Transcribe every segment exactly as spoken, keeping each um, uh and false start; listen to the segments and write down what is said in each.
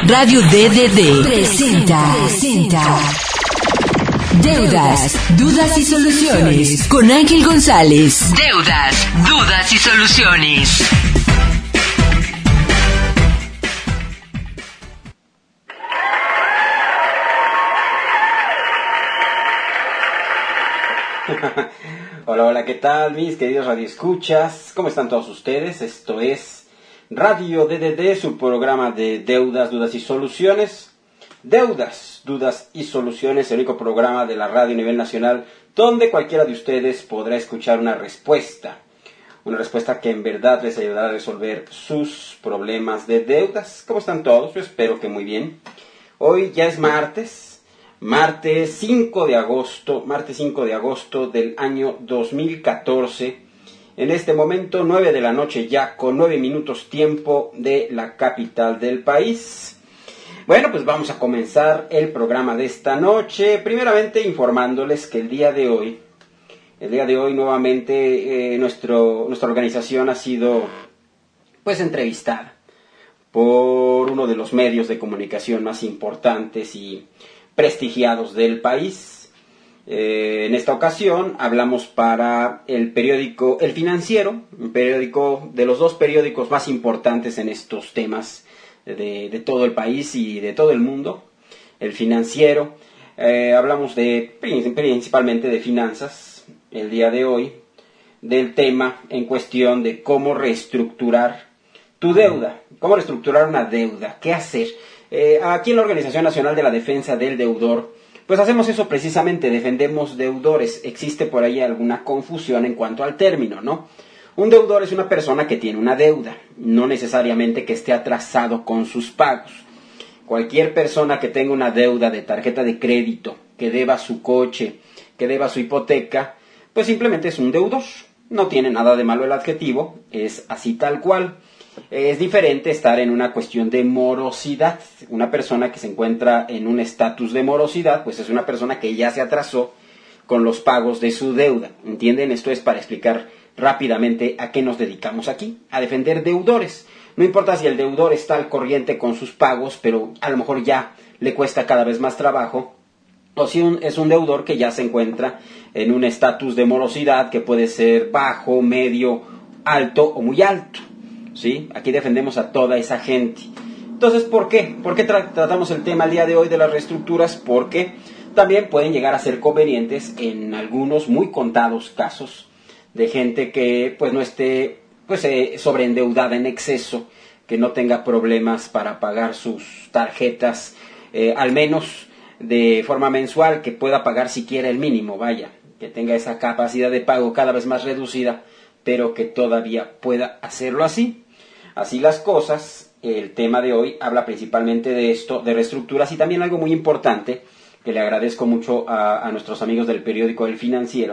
Radio D D D presenta, presenta Deudas, Dudas y Soluciones con Ángel González. Deudas, Dudas y Soluciones. Hola, hola, ¿qué tal mis queridos radioescuchas? ¿Cómo están todos ustedes? Esto es Radio D D D, su programa de Deudas, Dudas y Soluciones. Deudas, Dudas y Soluciones, el único programa de la radio a nivel nacional donde cualquiera de ustedes podrá escuchar una respuesta. Una respuesta que en verdad les ayudará a resolver sus problemas de deudas. ¿Cómo están todos? Yo espero que muy bien. Hoy ya es martes. Martes cinco de agosto, martes cinco de agosto del año dos mil catorce. En este momento, nueve de la noche ya, con nueve minutos tiempo de la capital del país. Bueno, pues vamos a comenzar el programa de esta noche. Primeramente informándoles que el día de hoy, el día de hoy nuevamente eh, nuestro, nuestra organización ha sido pues entrevistada por uno de los medios de comunicación más importantes y prestigiados del país. Eh, en esta ocasión hablamos para el periódico El Financiero, un periódico de los dos periódicos más importantes en estos temas de, de todo el país y de todo el mundo. El Financiero. Eh, hablamos de principalmente de finanzas el día de hoy, del tema en cuestión de cómo reestructurar tu deuda, cómo reestructurar una deuda, qué hacer. Eh, aquí en la Organización Nacional de la Defensa del Deudor, pues hacemos eso precisamente, defendemos deudores. Existe por ahí alguna confusión en cuanto al término, ¿no? Un deudor es una persona que tiene una deuda, no necesariamente que esté atrasado con sus pagos. Cualquier persona que tenga una deuda de tarjeta de crédito, que deba su coche, que deba su hipoteca, pues simplemente es un deudor. No tiene nada de malo el adjetivo, es así tal cual. Es diferente estar en una cuestión de morosidad. Una persona que se encuentra en un estatus de morosidad, pues es una persona que ya se atrasó con los pagos de su deuda. ¿Entienden? Esto es para explicar rápidamente a qué nos dedicamos aquí, a defender deudores. No importa si el deudor está al corriente con sus pagos, pero a lo mejor ya le cuesta cada vez más trabajo, o si un, es un deudor que ya se encuentra en un estatus de morosidad que puede ser bajo, medio, alto o muy alto. ¿Sí? Aquí defendemos a toda esa gente. Entonces, ¿por qué? ¿Por qué tra- tratamos el tema el día de hoy de las reestructuras? Porque también pueden llegar a ser convenientes en algunos muy contados casos de gente que pues no esté pues eh, sobreendeudada en exceso, que no tenga problemas para pagar sus tarjetas, eh, al menos de forma mensual, que pueda pagar siquiera el mínimo, vaya, que tenga esa capacidad de pago cada vez más reducida, pero que todavía pueda hacerlo así. Así las cosas, el tema de hoy habla principalmente de esto, de reestructuras, y también algo muy importante, que le agradezco mucho a, a nuestros amigos del periódico El Financiero,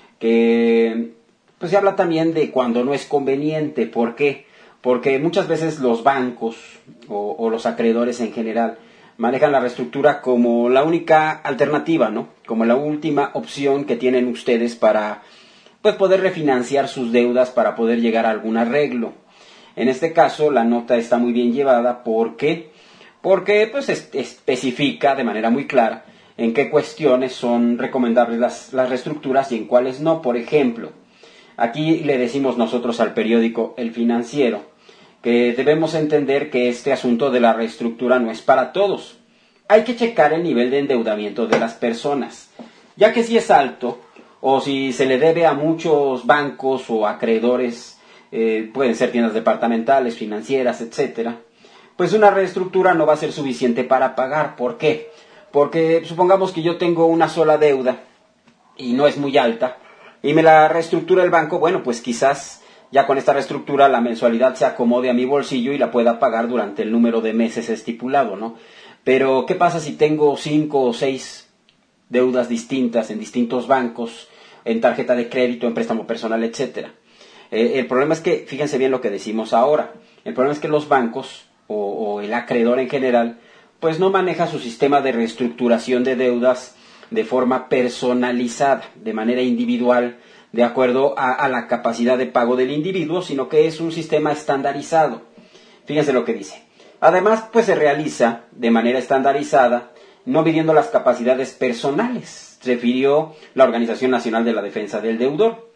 que pues se habla también de cuando no es conveniente. ¿Por qué? Porque muchas veces los bancos o, o los acreedores en general manejan la reestructura como la única alternativa, ¿no? Como la última opción que tienen ustedes para pues poder refinanciar sus deudas, para poder llegar a algún arreglo. En este caso, la nota está muy bien llevada. ¿Por qué? Porque pues, es, especifica de manera muy clara en qué cuestiones son recomendables las, las reestructuras y en cuáles no. Por ejemplo, aquí le decimos nosotros al periódico El Financiero que debemos entender que este asunto de la reestructura no es para todos. Hay que checar el nivel de endeudamiento de las personas, ya que si es alto, o si se le debe a muchos bancos o acreedores, eh, pueden ser tiendas departamentales, financieras, etcétera, pues una reestructura no va a ser suficiente para pagar. ¿Por qué? Porque supongamos que yo tengo una sola deuda y no es muy alta, y me la reestructura el banco. Bueno, pues quizás ya con esta reestructura la mensualidad se acomode a mi bolsillo y la pueda pagar durante el número de meses estipulado, ¿no? Pero, ¿qué pasa si tengo cinco o seis deudas distintas en distintos bancos, en tarjeta de crédito, en préstamo personal, etcétera? Eh, el problema es que, fíjense bien lo que decimos ahora, el problema es que los bancos o, o el acreedor en general, pues no maneja su sistema de reestructuración de deudas de forma personalizada, de manera individual, de acuerdo a, a la capacidad de pago del individuo, sino que es un sistema estandarizado. Fíjense lo que dice. Además, pues se realiza de manera estandarizada, no midiendo las capacidades personales, refirió la Organización Nacional de la Defensa del Deudor.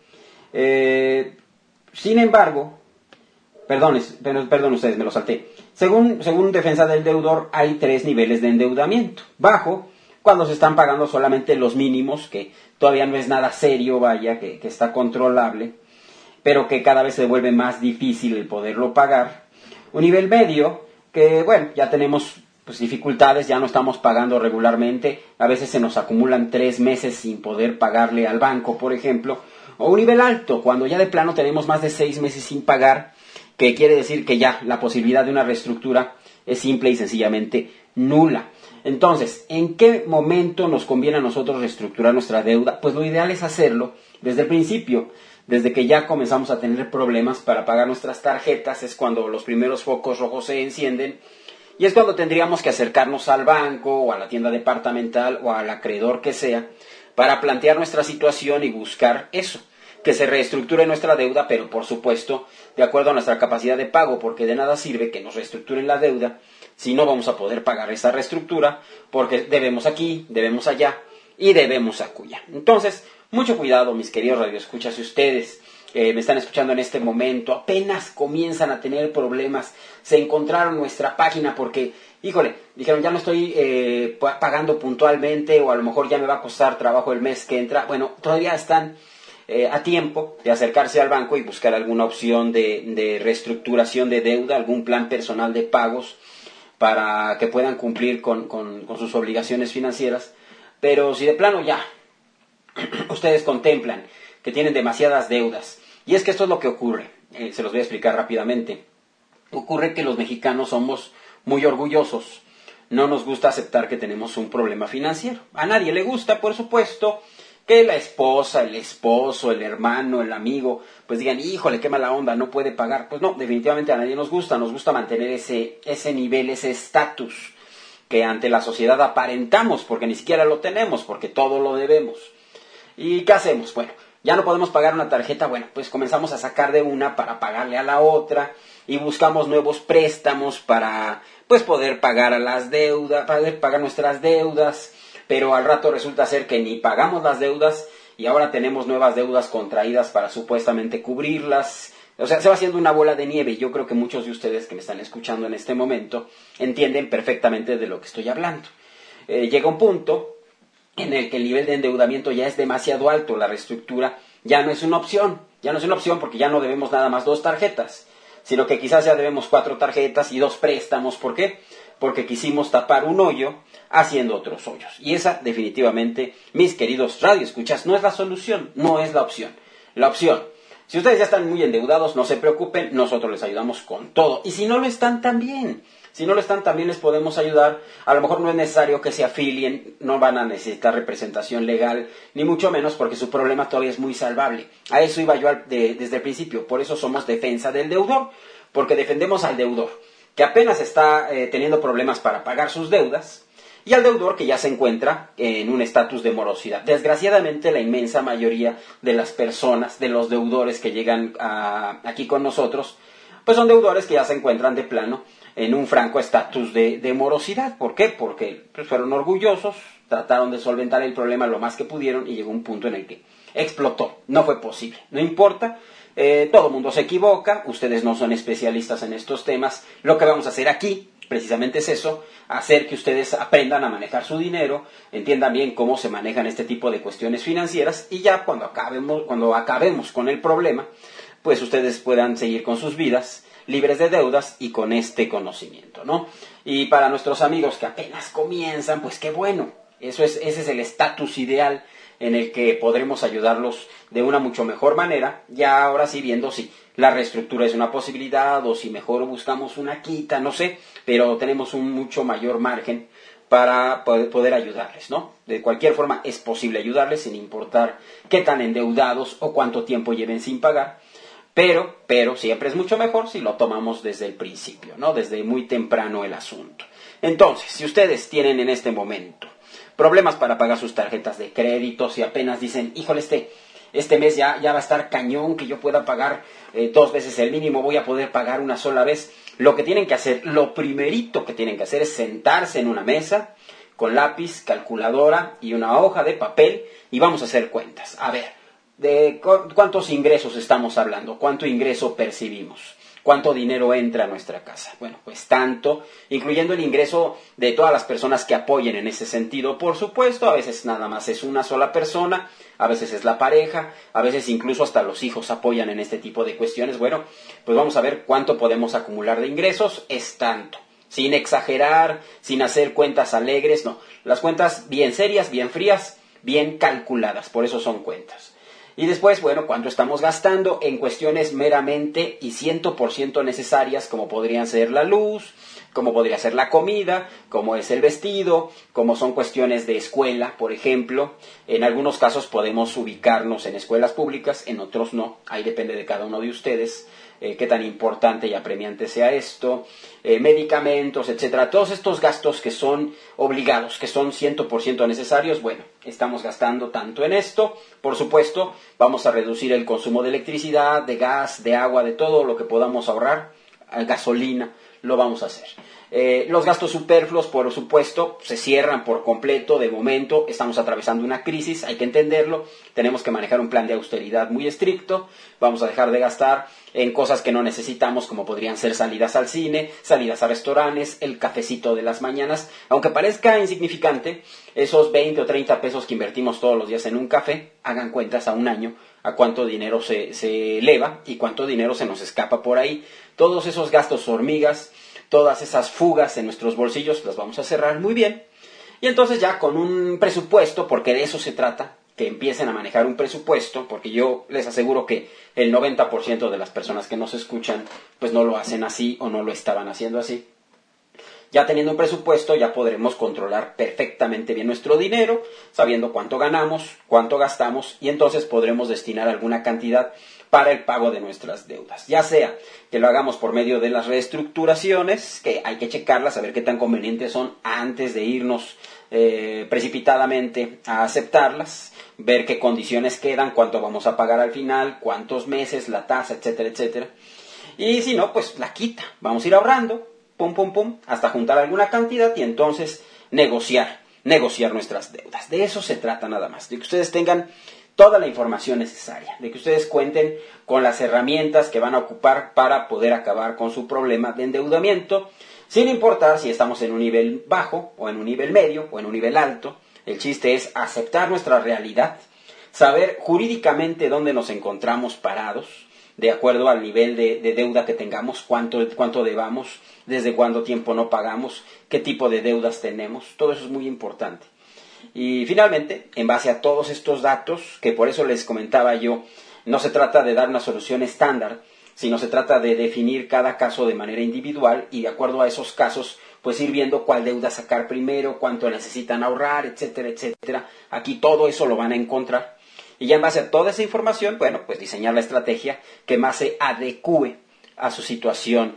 Eh, sin embargo, perdón, perdón ustedes, me lo salté. Según, según Defensa del Deudor, hay tres niveles de endeudamiento. Bajo, cuando se están pagando solamente los mínimos, que todavía no es nada serio, vaya, que, que está controlable, pero que cada vez se vuelve más difícil el poderlo pagar. Un nivel medio, que bueno, ya tenemos pues, dificultades, ya no estamos pagando regularmente, a veces se nos acumulan tres meses sin poder pagarle al banco, por ejemplo. O un nivel alto, cuando ya de plano tenemos más de seis meses sin pagar, que quiere decir que ya la posibilidad de una reestructura es simple y sencillamente nula. Entonces, ¿en qué momento nos conviene a nosotros reestructurar nuestra deuda? Pues lo ideal es hacerlo desde el principio, desde que ya comenzamos a tener problemas para pagar nuestras tarjetas, es cuando los primeros focos rojos se encienden, y es cuando tendríamos que acercarnos al banco o a la tienda departamental o al acreedor que sea, para plantear nuestra situación y buscar eso, que se reestructure nuestra deuda, pero por supuesto, de acuerdo a nuestra capacidad de pago, porque de nada sirve que nos reestructuren la deuda si no vamos a poder pagar esa reestructura, porque debemos aquí, debemos allá y debemos acullá. Entonces, mucho cuidado, mis queridos radioescuchas, si ustedes eh, me están escuchando en este momento, apenas comienzan a tener problemas, se encontraron nuestra página porque, híjole, dijeron ya no estoy eh, pagando puntualmente o a lo mejor ya me va a costar trabajo el mes que entra. Bueno, todavía están eh, a tiempo de acercarse al banco y buscar alguna opción de, de reestructuración de deuda, algún plan personal de pagos para que puedan cumplir con, con, con sus obligaciones financieras. Pero si de plano ya ustedes contemplan que tienen demasiadas deudas, y es que esto es lo que ocurre, eh, se los voy a explicar rápidamente. Ocurre que los mexicanos somos muy orgullosos, no nos gusta aceptar que tenemos un problema financiero. A nadie le gusta, por supuesto, que la esposa, el esposo, el hermano, el amigo, pues digan, híjole, qué mala onda, no puede pagar. Pues no, definitivamente a nadie nos gusta, nos gusta mantener ese, ese nivel, ese estatus que ante la sociedad aparentamos, porque ni siquiera lo tenemos, porque todo lo debemos. ¿Y qué hacemos? Bueno, ya no podemos pagar una tarjeta, bueno, pues comenzamos a sacar de una para pagarle a la otra, y buscamos nuevos préstamos para, pues, poder pagar a las deudas, para poder pagar nuestras deudas, pero al rato resulta ser que ni pagamos las deudas, y ahora tenemos nuevas deudas contraídas para supuestamente cubrirlas. O sea, se va haciendo una bola de nieve, y yo creo que muchos de ustedes que me están escuchando en este momento entienden perfectamente de lo que estoy hablando. Eh, llega un punto en el que el nivel de endeudamiento ya es demasiado alto, la reestructura ya no es una opción, ya no es una opción porque ya no debemos nada más dos tarjetas, sino que quizás ya debemos cuatro tarjetas y dos préstamos. ¿Por qué? Porque quisimos tapar un hoyo haciendo otros hoyos. Y esa definitivamente, mis queridos radioescuchas, no es la solución, no es la opción. La opción, si ustedes ya están muy endeudados, no se preocupen, nosotros les ayudamos con todo. Y si no lo están, también. Si no lo están, también les podemos ayudar. A lo mejor no es necesario que se afilien, no van a necesitar representación legal, ni mucho menos porque su problema todavía es muy salvable. A eso iba yo al, de, desde el principio, por eso somos defensa del deudor, porque defendemos al deudor, que apenas está eh, teniendo problemas para pagar sus deudas, y al deudor que ya se encuentra en un estatus de morosidad. Desgraciadamente, la inmensa mayoría de las personas, de los deudores que llegan a, aquí con nosotros, pues son deudores que ya se encuentran de plano en un franco estatus de, de morosidad. ¿Por qué? Porque pues, fueron orgullosos, trataron de solventar el problema lo más que pudieron y llegó un punto en el que explotó. No fue posible. No importa, eh, todo el mundo se equivoca, ustedes no son especialistas en estos temas. Lo que vamos a hacer aquí precisamente es eso, hacer que ustedes aprendan a manejar su dinero, entiendan bien cómo se manejan este tipo de cuestiones financieras y ya cuando acabemos, cuando acabemos con el problema, pues ustedes puedan seguir con sus vidas libres de deudas y con este conocimiento, ¿no? Y para nuestros amigos que apenas comienzan, pues qué bueno, eso es, ese es el estatus ideal en el que podremos ayudarlos de una mucho mejor manera, ya ahora sí viendo si la reestructura es una posibilidad o si mejor buscamos una quita, no sé, pero tenemos un mucho mayor margen para poder ayudarles, ¿no? De cualquier forma es posible ayudarles sin importar qué tan endeudados o cuánto tiempo lleven sin pagar. Pero, pero siempre es mucho mejor si lo tomamos desde el principio, ¿no? Desde muy temprano el asunto. Entonces, si ustedes tienen en este momento problemas para pagar sus tarjetas de crédito, si apenas dicen, híjole, este, este mes ya, ya va a estar cañón, que yo pueda pagar eh, dos veces el mínimo, voy a poder pagar una sola vez, lo que tienen que hacer, lo primerito que tienen que hacer es sentarse en una mesa con lápiz, calculadora y una hoja de papel y vamos a hacer cuentas. A ver, ¿de cu- cuántos ingresos estamos hablando? ¿Cuánto ingreso percibimos? ¿Cuánto dinero entra a nuestra casa? Bueno, pues tanto, incluyendo el ingreso de todas las personas que apoyen en ese sentido, por supuesto, a veces nada más es una sola persona, a veces es la pareja, a veces incluso hasta los hijos apoyan en este tipo de cuestiones. Bueno, pues vamos a ver cuánto podemos acumular de ingresos, es tanto. Sin exagerar, sin hacer cuentas alegres, no. Las cuentas bien serias, bien frías, bien calculadas, por eso son cuentas. Y después, bueno, cuánto estamos gastando en cuestiones meramente y cien por ciento necesarias, como podrían ser la luz, como podría ser la comida, como es el vestido, como son cuestiones de escuela, por ejemplo. En algunos casos podemos ubicarnos en escuelas públicas, en otros no. Ahí depende de cada uno de ustedes. Eh, qué tan importante y apremiante sea esto, eh, medicamentos, etcétera. Todos estos gastos que son obligados, que son cien por ciento necesarios, bueno, estamos gastando tanto en esto. Por supuesto, vamos a reducir el consumo de electricidad, de gas, de agua, de todo lo que podamos ahorrar, gasolina, lo vamos a hacer. Eh, los gastos superfluos, por supuesto, se cierran por completo. De momento estamos atravesando una crisis, hay que entenderlo. Tenemos que manejar un plan de austeridad muy estricto. Vamos a dejar de gastar en cosas que no necesitamos, como podrían ser salidas al cine, salidas a restaurantes, el cafecito de las mañanas. Aunque parezca insignificante, esos veinte o treinta pesos que invertimos todos los días en un café, hagan cuentas a un año a cuánto dinero se, se eleva y cuánto dinero se nos escapa por ahí. Todos esos gastos hormigas, todas esas fugas en nuestros bolsillos las vamos a cerrar muy bien. Y entonces ya con un presupuesto, porque de eso se trata, que empiecen a manejar un presupuesto, porque yo les aseguro que el noventa por ciento de las personas que nos escuchan pues no lo hacen así o no lo estaban haciendo así. Ya teniendo un presupuesto ya podremos controlar perfectamente bien nuestro dinero, sabiendo cuánto ganamos, cuánto gastamos y entonces podremos destinar alguna cantidad para el pago de nuestras deudas. Ya sea que lo hagamos por medio de las reestructuraciones, que hay que checarlas, a ver qué tan convenientes son antes de irnos eh, precipitadamente a aceptarlas, ver qué condiciones quedan, cuánto vamos a pagar al final, cuántos meses, la tasa, etcétera, etcétera. Y si no, pues la quita. Vamos a ir ahorrando, pum, pum, pum, hasta juntar alguna cantidad y entonces negociar, negociar nuestras deudas. De eso se trata nada más, de que ustedes tengan toda la información necesaria, de que ustedes cuenten con las herramientas que van a ocupar para poder acabar con su problema de endeudamiento, sin importar si estamos en un nivel bajo, o en un nivel medio, o en un nivel alto. El chiste es aceptar nuestra realidad, saber jurídicamente dónde nos encontramos parados, de acuerdo al nivel de, de deuda que tengamos, cuánto, cuánto debamos, desde cuánto tiempo no pagamos, qué tipo de deudas tenemos, todo eso es muy importante. Y finalmente, en base a todos estos datos, que por eso les comentaba yo, no se trata de dar una solución estándar, sino se trata de definir cada caso de manera individual y de acuerdo a esos casos, pues ir viendo cuál deuda sacar primero, cuánto necesitan ahorrar, etcétera, etcétera. Aquí todo eso lo van a encontrar. Y ya en base a toda esa información, bueno, pues diseñar la estrategia que más se adecúe a su situación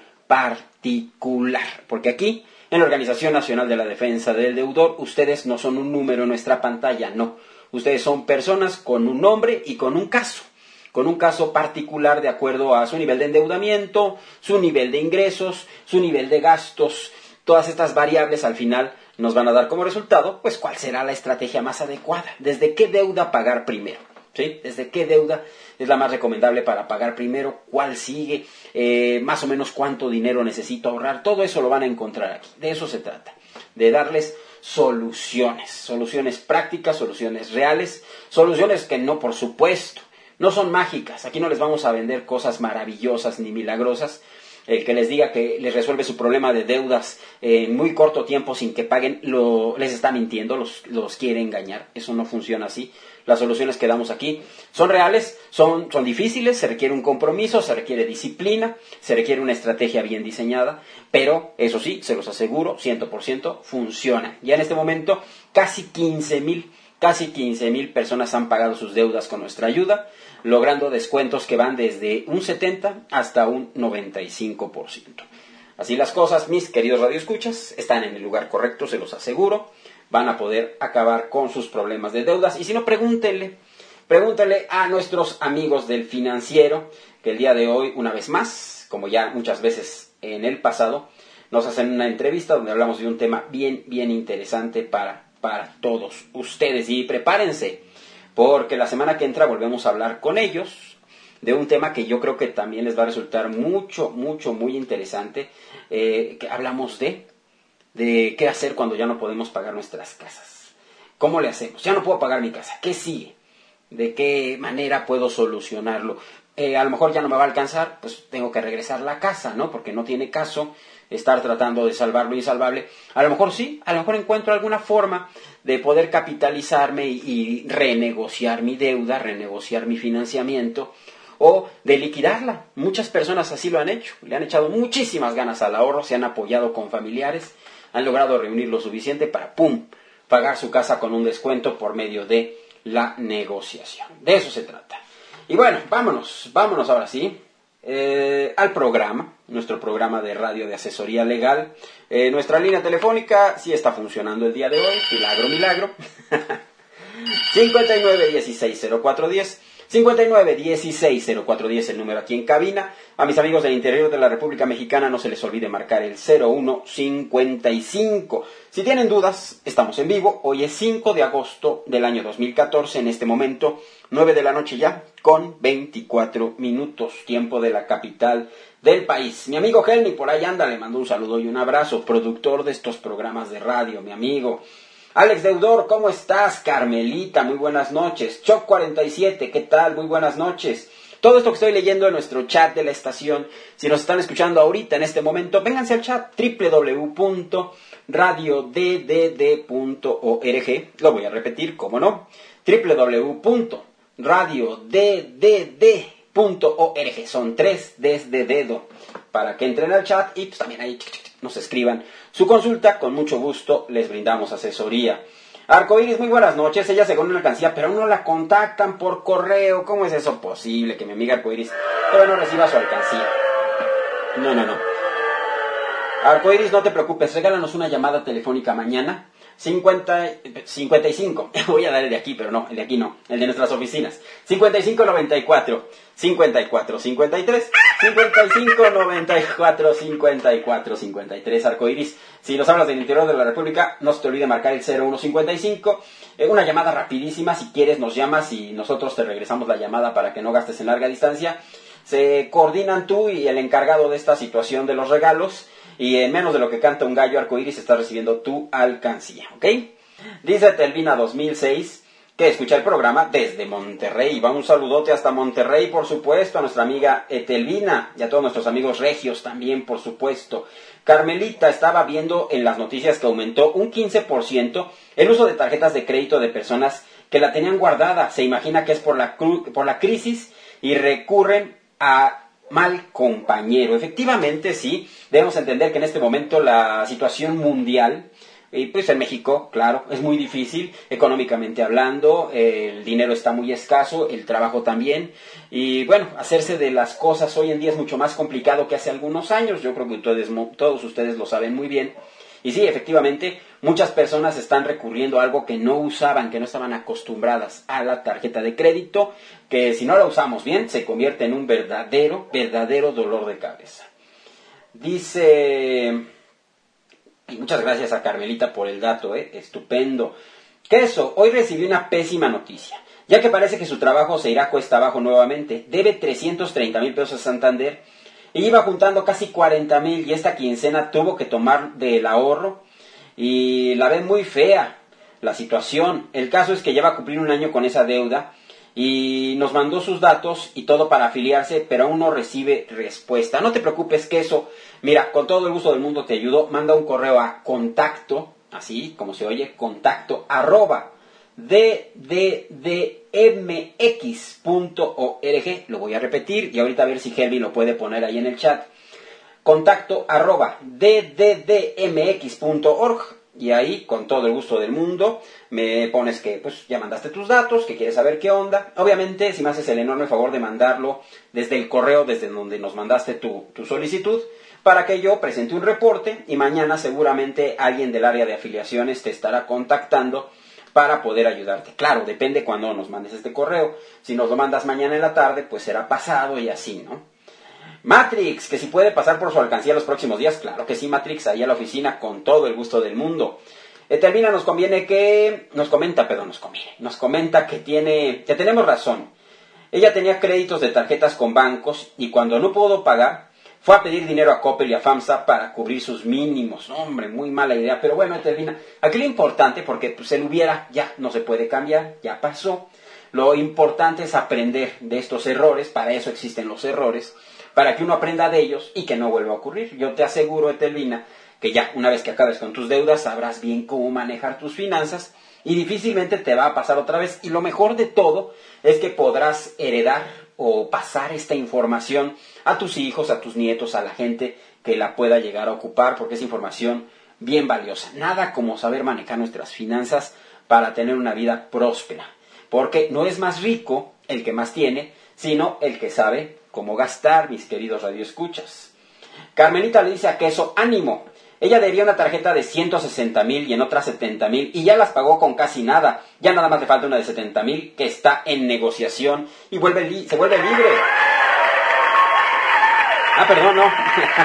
particular. Porque aquí, en la Organización Nacional de la Defensa del Deudor, ustedes no son un número en nuestra pantalla, no. Ustedes son personas con un nombre y con un caso. Con un caso particular de acuerdo a su nivel de endeudamiento, su nivel de ingresos, su nivel de gastos. Todas estas variables al final nos van a dar como resultado, pues, cuál será la estrategia más adecuada. ¿Desde qué deuda pagar primero? ¿Sí? ¿Desde qué deuda es la más recomendable para pagar primero? ¿Cuál sigue? Eh, más o menos cuánto dinero necesito ahorrar. Todo eso lo van a encontrar aquí. De eso se trata. De darles soluciones. Soluciones prácticas, soluciones reales. Soluciones que no, por supuesto, no son mágicas. Aquí no les vamos a vender cosas maravillosas ni milagrosas. El que les diga que les resuelve su problema de deudas en muy corto tiempo sin que paguen, lo, les está mintiendo, los, los quiere engañar. Eso no funciona así. Las soluciones que damos aquí son reales, son, son difíciles, se requiere un compromiso, se requiere disciplina, se requiere una estrategia bien diseñada, pero eso sí, se los aseguro, cien por ciento funciona. Ya en este momento casi quince mil, casi quince mil personas han pagado sus deudas con nuestra ayuda, logrando descuentos que van desde un setenta hasta un noventa y cinco por ciento. Así las cosas, mis queridos radioescuchas, están en el lugar correcto, se los aseguro. Van a poder acabar con sus problemas de deudas. Y si no, pregúntenle, pregúntenle a nuestros amigos del financiero, que el día de hoy, una vez más, como ya muchas veces en el pasado, nos hacen una entrevista donde hablamos de un tema bien, bien interesante para, para todos ustedes. Y prepárense, porque la semana que entra volvemos a hablar con ellos de un tema que yo creo que también les va a resultar mucho, mucho, muy interesante. Eh, que hablamos de, de qué hacer cuando ya no podemos pagar nuestras casas. ¿Cómo le hacemos? Ya no puedo pagar mi casa. ¿Qué sigue? ¿De qué manera puedo solucionarlo? Eh, a lo mejor ya no me va a alcanzar, pues tengo que regresar a la casa, ¿no? Porque no tiene caso estar tratando de salvar lo insalvable. A lo mejor sí, a lo mejor encuentro alguna forma de poder capitalizarme y, y renegociar mi deuda, renegociar mi financiamiento o de liquidarla. Muchas personas así lo han hecho, le han echado muchísimas ganas al ahorro, se han apoyado con familiares, han logrado reunir lo suficiente para, ¡pum!, pagar su casa con un descuento por medio de la negociación. De eso se trata. Y bueno, vámonos, vámonos ahora sí eh, al programa, nuestro programa de radio de asesoría legal. Eh, nuestra línea telefónica sí está funcionando el día de hoy, milagro, milagro. cincuenta y nueve dieciséis cero cuatro diez, cincuenta y nueve dieciséis cero cuatro diez el número aquí en cabina. A mis amigos del interior de la República Mexicana no se les olvide marcar el cero uno cincuenta y cinco. Si tienen dudas, estamos en vivo. Hoy es cinco de agosto del año dos mil catorce, en este momento, nueve de la noche ya, con veinticuatro minutos, tiempo de la capital del país. Mi amigo Helmi por ahí anda, le mando un saludo y un abrazo, productor de estos programas de radio, mi amigo. Alex Deudor, ¿cómo estás? Carmelita, muy buenas noches. Choc cuarenta y siete, ¿qué tal? Muy buenas noches. Todo esto que estoy leyendo en nuestro chat de la estación, si nos están escuchando ahorita en este momento, vénganse al chat doble u doble u doble u punto radio d d d punto org. Lo voy a repetir, ¿cómo no? doble u doble u doble u punto radio d d d punto org. Son tres Ds de dedo para que entren al chat y pues también ahí nos escriban su consulta. Con mucho gusto les brindamos asesoría. Arcoiris, muy buenas noches. Ella se gana una alcancía, pero aún no la contactan por correo. ¿Cómo es eso posible? Que mi amiga Arcoiris todavía no reciba su alcancía. No, no, no. Arcoiris, no te preocupes. Regálanos una llamada telefónica mañana. cincuenta, cincuenta y cinco. Voy a dar el de aquí, pero no, el de aquí no. El de nuestras oficinas. cincuenta y cinco noventa y cuatro cincuenta y cuatro cincuenta y tres. cincuenta y cinco noventa y cuatro cincuenta y cuatro cincuenta y tres. Arcoiris, si nos hablas del interior de la República, no se te olvide marcar el cero uno cincuenta y cinco. Eh, una llamada rapidísima, si quieres nos llamas y nosotros te regresamos la llamada para que no gastes en larga distancia. Se coordinan tú y el encargado de esta situación de los regalos. Y en menos de lo que canta un gallo, Arcoiris está recibiendo tu alcancía, ¿ok? Dice Telvina dos mil seis que escucha el programa desde Monterrey. Va un saludote hasta Monterrey, por supuesto, a nuestra amiga Etelvina y a todos nuestros amigos regios también, por supuesto. Carmelita estaba viendo en las noticias que aumentó un quince por ciento el uso de tarjetas de crédito de personas que la tenían guardada. Se imagina que es por la, cru- por la crisis y recurren a mal compañero. Efectivamente, sí, debemos entender que en este momento la situación mundial, y pues en México, claro, es muy difícil, económicamente hablando, el dinero está muy escaso, el trabajo también, y bueno, hacerse de las cosas hoy en día es mucho más complicado que hace algunos años. Yo creo que ustedes, todos ustedes lo saben muy bien. Y sí, efectivamente, muchas personas están recurriendo a algo que no usaban, que no estaban acostumbradas, a la tarjeta de crédito, que si no la usamos bien, se convierte en un verdadero, verdadero dolor de cabeza. Dice, y muchas gracias a Carmelita por el dato, ¿eh? Estupendo. Queso, hoy recibí una pésima noticia, ya que parece que su trabajo se irá cuesta abajo nuevamente. Debe trescientos treinta mil pesos a Santander. Y iba juntando casi cuarenta mil y esta quincena tuvo que tomar del ahorro y la ve muy fea la situación. El caso es que lleva a cumplir un año con esa deuda y nos mandó sus datos y todo para afiliarse, pero aún no recibe respuesta. No te preocupes, que eso, mira, con todo el gusto del mundo te ayudo. Manda un correo a contacto, así como se oye, contacto arroba d d d m x punto org. Lo voy a repetir y ahorita a ver si Helvi lo puede poner ahí en el chat. Contacto arroba d d d m x punto org. Y ahí, con todo el gusto del mundo, me pones que pues ya mandaste tus datos, que quieres saber qué onda. Obviamente, si me haces el enorme favor de mandarlo desde el correo, desde donde nos mandaste tu, tu solicitud, para que yo presente un reporte y mañana seguramente alguien del área de afiliaciones te estará contactando para poder ayudarte. Claro, depende cuando nos mandes este correo. Si nos lo mandas mañana en la tarde, pues será pasado y así, ¿no? Matrix, que si puede pasar por su alcancía los próximos días, claro que sí, Matrix, ahí a la oficina con todo el gusto del mundo. Etelvina nos conviene que, nos comenta, perdón, nos conviene, nos comenta que tiene, que tenemos razón. Ella tenía créditos de tarjetas con bancos y cuando no pudo pagar, fue a pedir dinero a Coppel y a FAMSA para cubrir sus mínimos. Hombre, muy mala idea, pero bueno, Etelvina, aquí lo importante, porque pues el hubiera ya no se puede cambiar, ya pasó. Lo importante es aprender de estos errores, para eso existen los errores, para que uno aprenda de ellos y que no vuelva a ocurrir. Yo te aseguro, Etelvina, que ya una vez que acabes con tus deudas, sabrás bien cómo manejar tus finanzas y difícilmente te va a pasar otra vez. Y lo mejor de todo es que podrás heredar o pasar esta información a tus hijos, a tus nietos, a la gente que la pueda llegar a ocupar, porque es información bien valiosa. Nada como saber manejar nuestras finanzas para tener una vida próspera, porque no es más rico el que más tiene, sino el que sabe cómo gastar, mis queridos radioescuchas. Carmelita le dice a Queso, ánimo. Ella debía una tarjeta de ciento sesenta mil y en otra setenta mil y ya las pagó con casi nada. Ya nada más le falta una de setenta mil que está en negociación y vuelve li- se vuelve libre. Ah, perdón, no.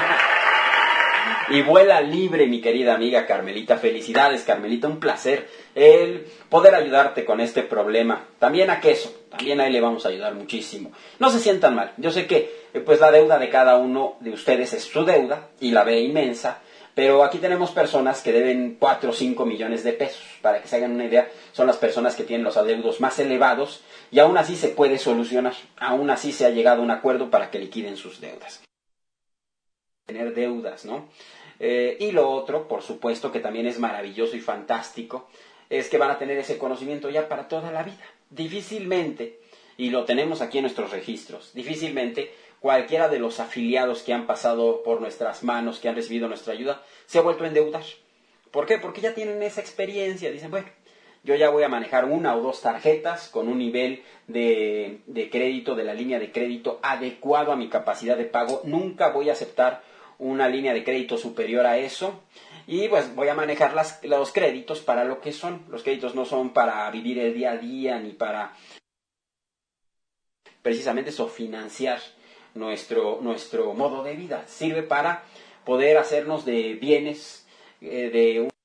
Y vuela libre, mi querida amiga Carmelita. Felicidades, Carmelita, un placer el poder ayudarte con este problema. También a Queso, también a él le vamos a ayudar muchísimo. No se sientan mal, yo sé que pues la deuda de cada uno de ustedes es su deuda y la ve inmensa, pero aquí tenemos personas que deben cuatro o cinco millones de pesos. Para que se hagan una idea, son las personas que tienen los adeudos más elevados y aún así se puede solucionar, aún así se ha llegado a un acuerdo para que liquiden sus deudas. Tener deudas, ¿no? Eh, y lo otro, por supuesto, que también es maravilloso y fantástico, es que van a tener ese conocimiento ya para toda la vida. Difícilmente, y lo tenemos aquí en nuestros registros, difícilmente cualquiera de los afiliados que han pasado por nuestras manos, que han recibido nuestra ayuda, se ha vuelto a endeudar. ¿Por qué? Porque ya tienen esa experiencia. Dicen, bueno, yo ya voy a manejar una o dos tarjetas con un nivel de, de crédito, de la línea de crédito adecuado a mi capacidad de pago. Nunca voy a aceptar una línea de crédito superior a eso. Y pues voy a manejar las, los créditos para lo que son. Los créditos no son para vivir el día a día, ni para precisamente eso, financiar nuestro, nuestro modo de vida. Sirve para poder hacernos de bienes eh, de un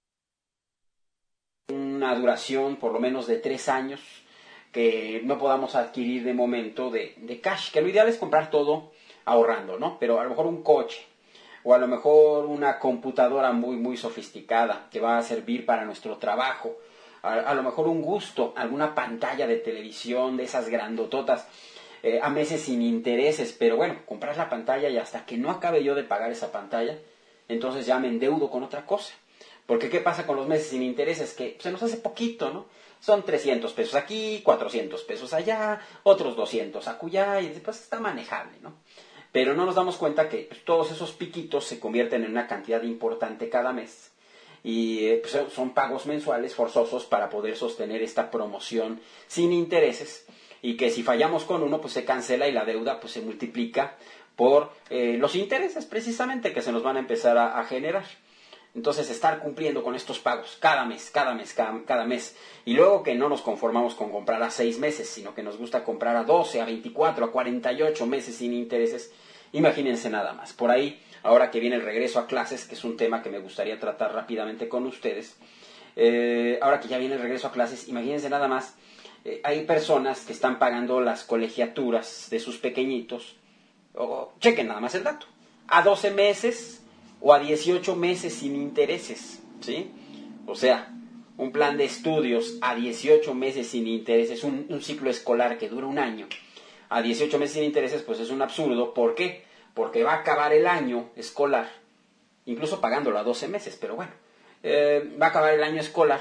una duración por lo menos de tres años que no podamos adquirir de momento de, de cash, que lo ideal es comprar todo ahorrando, ¿no? Pero a lo mejor un coche o a lo mejor una computadora muy muy sofisticada que va a servir para nuestro trabajo, a, a lo mejor un gusto, alguna pantalla de televisión de esas grandototas, eh, a meses sin intereses, pero bueno, comprar la pantalla y hasta que no acabe yo de pagar esa pantalla, entonces ya me endeudo con otra cosa. Porque ¿qué pasa con los meses sin intereses? Que se nos hace poquito, ¿no? Son trescientos pesos aquí, cuatrocientos pesos allá, otros doscientos acullá, y después está manejable, ¿no? Pero no nos damos cuenta que pues, todos esos piquitos se convierten en una cantidad importante cada mes. Y eh, pues, son pagos mensuales forzosos para poder sostener esta promoción sin intereses. Y que si fallamos con uno, pues se cancela y la deuda pues se multiplica por eh, los intereses precisamente que se nos van a empezar a, a generar. Entonces, estar cumpliendo con estos pagos cada mes, cada mes, cada, cada mes. Y luego que no nos conformamos con comprar a seis meses, sino que nos gusta comprar a doce, a veinticuatro, a cuarenta y ocho meses sin intereses. Imagínense nada más. Por ahí, ahora que viene el regreso a clases, que es un tema que me gustaría tratar rápidamente con ustedes. Eh, ahora que ya viene el regreso a clases, imagínense nada más. Eh, hay personas que están pagando las colegiaturas de sus pequeñitos. Oh, chequen nada más el dato. A doce meses o a dieciocho meses sin intereses, ¿sí? O sea, un plan de estudios a dieciocho meses sin intereses, un, un ciclo escolar que dura un año, a dieciocho meses sin intereses, pues es un absurdo. ¿Por qué? Porque va a acabar el año escolar, incluso pagándolo a doce meses, pero bueno, eh, va a acabar el año escolar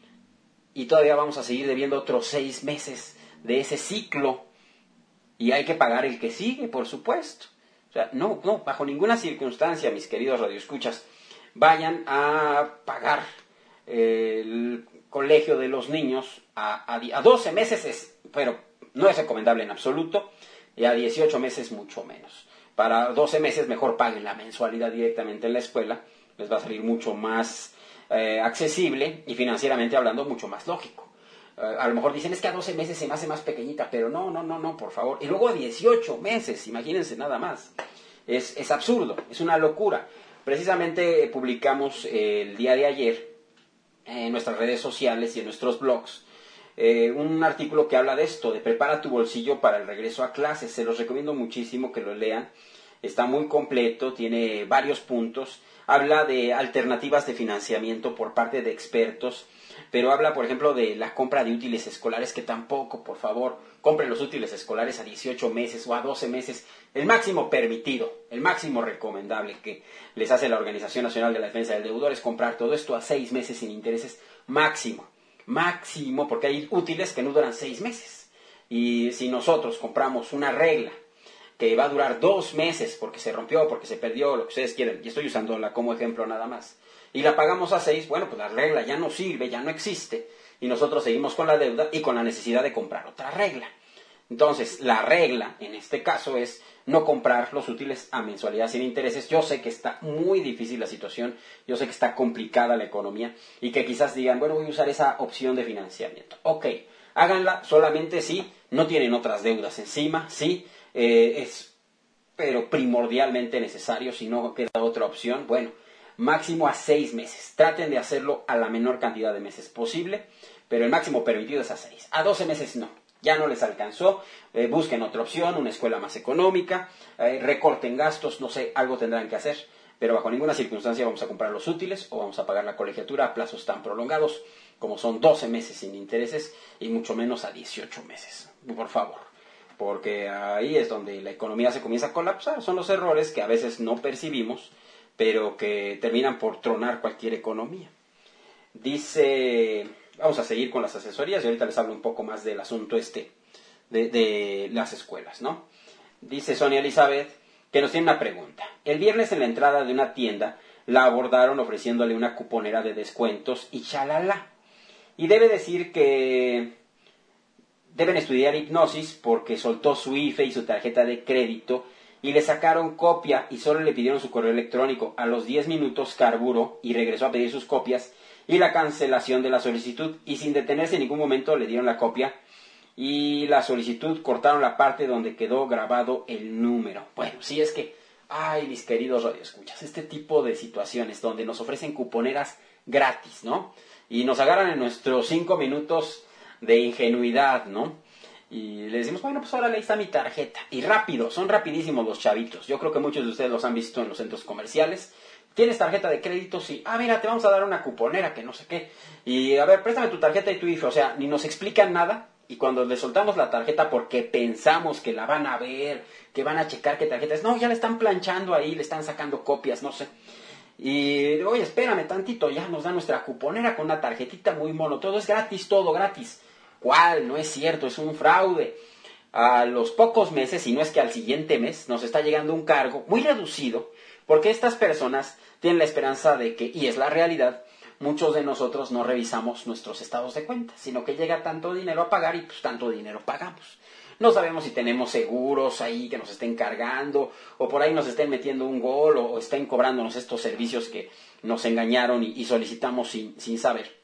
y todavía vamos a seguir debiendo otros seis meses de ese ciclo y hay que pagar el que sigue, por supuesto. O sea, no, no, bajo ninguna circunstancia, mis queridos radioescuchas, vayan a pagar eh, el colegio de los niños a, a, a doce meses, es, pero no es recomendable en absoluto, y a dieciocho meses mucho menos. Para doce meses mejor paguen la mensualidad directamente en la escuela, les va a salir mucho más eh, accesible y financieramente hablando mucho más lógico. a lo mejor dicen, es que a doce meses se me hace más pequeñita, pero no, no, no, no, por favor. Y luego a dieciocho meses, imagínense nada más. Es, es absurdo, es una locura. Precisamente publicamos el día de ayer en nuestras redes sociales y en nuestros blogs eh, un artículo que habla de esto, de prepara tu bolsillo para el regreso a clases. Se los recomiendo muchísimo que lo lean. Está muy completo, tiene varios puntos. Habla de alternativas de financiamiento por parte de expertos, pero habla, por ejemplo, de la compra de útiles escolares, que tampoco, por favor, compren los útiles escolares a dieciocho meses o a doce meses, el máximo permitido, el máximo recomendable que les hace la Organización Nacional de la Defensa del Deudor es comprar todo esto a seis meses sin intereses, máximo, máximo, porque hay útiles que no duran seis meses. Y si nosotros compramos una regla que va a durar dos meses porque se rompió, porque se perdió, lo que ustedes quieran, y estoy usándola como ejemplo nada más, y la pagamos a seis, bueno, pues la regla ya no sirve, ya no existe, y nosotros seguimos con la deuda y con la necesidad de comprar otra regla. Entonces, la regla, en este caso, es no comprar los útiles a mensualidad sin intereses. Yo sé que está muy difícil la situación, yo sé que está complicada la economía, y que quizás digan, bueno, voy a usar esa opción de financiamiento. Ok, háganla solamente si no tienen otras deudas encima, sí, eh, es pero primordialmente necesario, si no queda otra opción, bueno, máximo a seis meses. Traten de hacerlo a la menor cantidad de meses posible, pero el máximo permitido es a seis. A doce meses no, ya no les alcanzó, eh, busquen otra opción, una escuela más económica, eh, recorten gastos, no sé, algo tendrán que hacer, pero bajo ninguna circunstancia vamos a comprar los útiles o vamos a pagar la colegiatura a plazos tan prolongados como son doce meses sin intereses y mucho menos a dieciocho meses, por favor. Porque ahí es donde la economía se comienza a colapsar. Son los errores que a veces no percibimos, pero que terminan por tronar cualquier economía. Dice, vamos a seguir con las asesorías y ahorita les hablo un poco más del asunto este de, de las escuelas, ¿no? Dice Sonia Elizabeth que nos tiene una pregunta. El viernes en la entrada de una tienda la abordaron ofreciéndole una cuponera de descuentos y chalala. Y debe decir que deben estudiar hipnosis porque soltó su I F E y su tarjeta de crédito y le sacaron copia y solo le pidieron su correo electrónico. A los diez minutos carburó y regresó a pedir sus copias y la cancelación de la solicitud, y sin detenerse en ningún momento le dieron la copia y la solicitud, cortaron la parte donde quedó grabado el número. Bueno, sí, es que, ay, mis queridos radioescuchas, este tipo de situaciones donde nos ofrecen cuponeras gratis, ¿no? Y nos agarran en nuestros cinco minutos de ingenuidad, ¿no? Y le decimos, bueno, pues ahora ahí está mi tarjeta. Y rápido, son rapidísimos los chavitos. Yo creo que muchos de ustedes los han visto en los centros comerciales. ¿Tienes tarjeta de crédito? Sí. Ah, mira, te vamos a dar una cuponera que no sé qué. Y a ver, préstame tu tarjeta y tu I F E. O sea, ni nos explican nada. Y cuando le soltamos la tarjeta porque pensamos que la van a ver, que van a checar qué tarjeta es, no, ya le están planchando ahí, le están sacando copias, no sé. Y, oye, espérame tantito, ya nos da nuestra cuponera con una tarjetita muy mono. Todo es gratis, todo gratis. ¿Cuál? No es cierto, es un fraude. A los pocos meses, si no es que al siguiente mes, nos está llegando un cargo muy reducido, porque estas personas tienen la esperanza de que, y es la realidad, muchos de nosotros no revisamos nuestros estados de cuenta, sino que llega tanto dinero a pagar y pues tanto dinero pagamos. No sabemos si tenemos seguros ahí que nos estén cargando, o por ahí nos estén metiendo un gol, o estén cobrándonos estos servicios que nos engañaron y, y solicitamos sin, sin saber.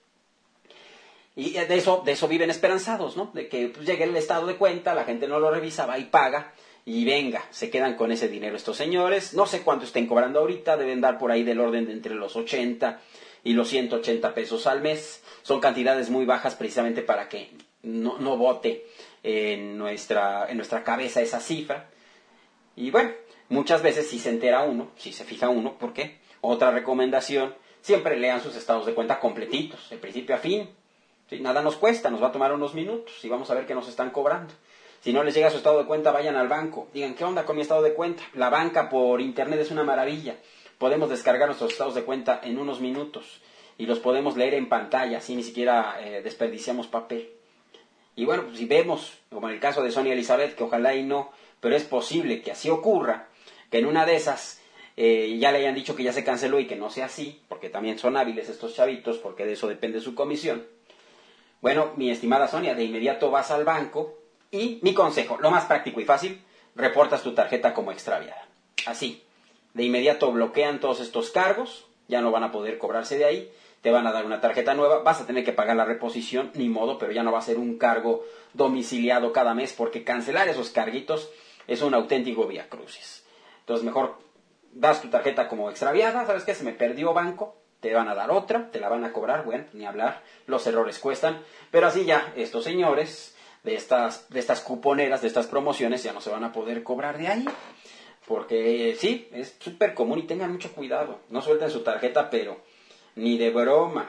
Y de eso, de eso viven esperanzados, ¿no? De que pues, llegue el estado de cuenta, la gente no lo revisa, va y paga, y venga, se quedan con ese dinero estos señores. No sé cuánto estén cobrando ahorita, deben dar por ahí del orden de entre los ochenta y los ciento ochenta pesos al mes. Son cantidades muy bajas precisamente para que no, no bote en nuestra, en nuestra cabeza esa cifra. Y bueno, muchas veces si se entera uno, si se fija uno, ¿por qué? Otra recomendación, siempre lean sus estados de cuenta completitos, de principio a fin. ¿Sí? Nada nos cuesta, nos va a tomar unos minutos y vamos a ver qué nos están cobrando. Si no les llega su estado de cuenta, vayan al banco. Digan, ¿qué onda con mi estado de cuenta? La banca por internet es una maravilla. Podemos descargar nuestros estados de cuenta en unos minutos y los podemos leer en pantalla, así ni siquiera eh, desperdiciamos papel. Y bueno, pues si vemos, como en el caso de Sonia Elizabeth, que ojalá y no, pero es posible que así ocurra, que en una de esas eh, ya le hayan dicho que ya se canceló y que no sea así, porque también son hábiles estos chavitos, porque de eso depende su comisión. Bueno, mi estimada Sonia, de inmediato vas al banco y mi consejo, lo más práctico y fácil, reportas tu tarjeta como extraviada. Así, de inmediato bloquean todos estos cargos ya no van a poder cobrarse de ahí, te van a dar una tarjeta nueva, vas a tener que pagar la reposición, ni modo, pero ya no va a ser un cargo domiciliado cada mes, porque cancelar esos carguitos es un auténtico viacrucis. Entonces mejor das tu tarjeta como extraviada, ¿sabes qué? Se me perdió banco, te van a dar otra, te la van a cobrar, bueno, ni hablar, los errores cuestan, pero así ya estos señores de estas, de estas cuponeras, de estas promociones, ya no se van a poder cobrar de ahí. Porque eh, sí, es súper común y tengan mucho cuidado. No suelten su tarjeta, pero ni de broma.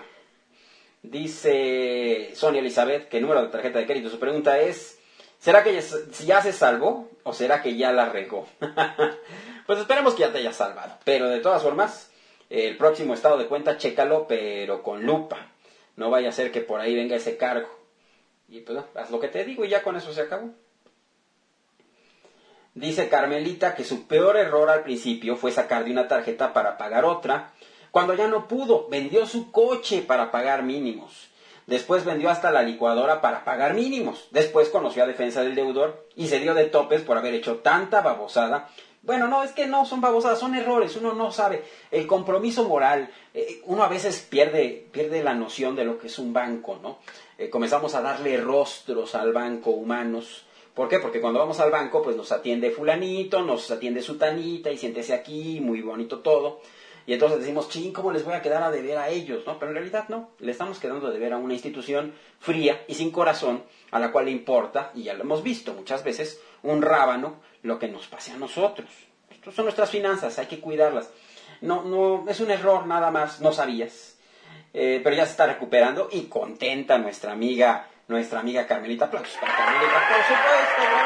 Dice Sonia Elizabeth que el número de tarjeta de crédito. Su pregunta es, ¿será que ya, ya se salvó o será que ya la regó? Pues esperemos que ya te haya salvado. Pero de todas formas, el próximo estado de cuenta, chécalo, pero con lupa. No vaya a ser que por ahí venga ese cargo. Y pues haz lo que te digo y ya con eso se acabó. Dice Carmelita que su peor error al principio fue sacar de una tarjeta para pagar otra, cuando ya no pudo, vendió su coche para pagar mínimos. Después vendió hasta la licuadora para pagar mínimos. Después conoció a defensa del deudor y se dio de topes por haber hecho tanta babosada. Bueno, no, es que no son babosadas, son errores, uno no sabe. El compromiso moral, eh, uno a veces pierde, pierde la noción de lo que es un banco, ¿no? Eh, comenzamos a darle rostros al banco humanos. ¿Por qué? Porque cuando vamos al banco, pues nos atiende fulanito, nos atiende sutanita, y siéntese aquí, muy bonito todo. Y entonces decimos, ching, ¿cómo les voy a quedar a deber a ellos? ¿No? Pero en realidad no, le estamos quedando a deber a una institución fría y sin corazón, a la cual le importa, y ya lo hemos visto muchas veces, un rábano lo que nos pase a nosotros. Estas son nuestras finanzas, hay que cuidarlas. No, no, es un error nada más, no sabías. Eh, pero ya se está recuperando y contenta nuestra amiga... Nuestra amiga Carmelita, aplausos para Carmelita, por supuesto,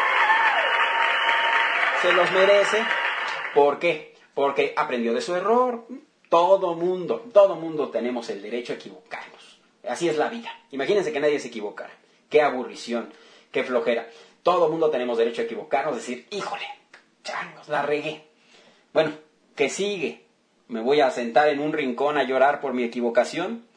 ¿no? Se los merece. ¿Por qué? Porque aprendió de su error. Todo mundo, todo mundo tenemos el derecho a equivocarnos. Así es la vida. Imagínense que nadie se equivocara. Qué aburrición, qué flojera. Todo mundo tenemos derecho a equivocarnos, decir, híjole, changos, la regué. Bueno, ¿qué sigue? ¿Me voy a sentar en un rincón a llorar por mi equivocación?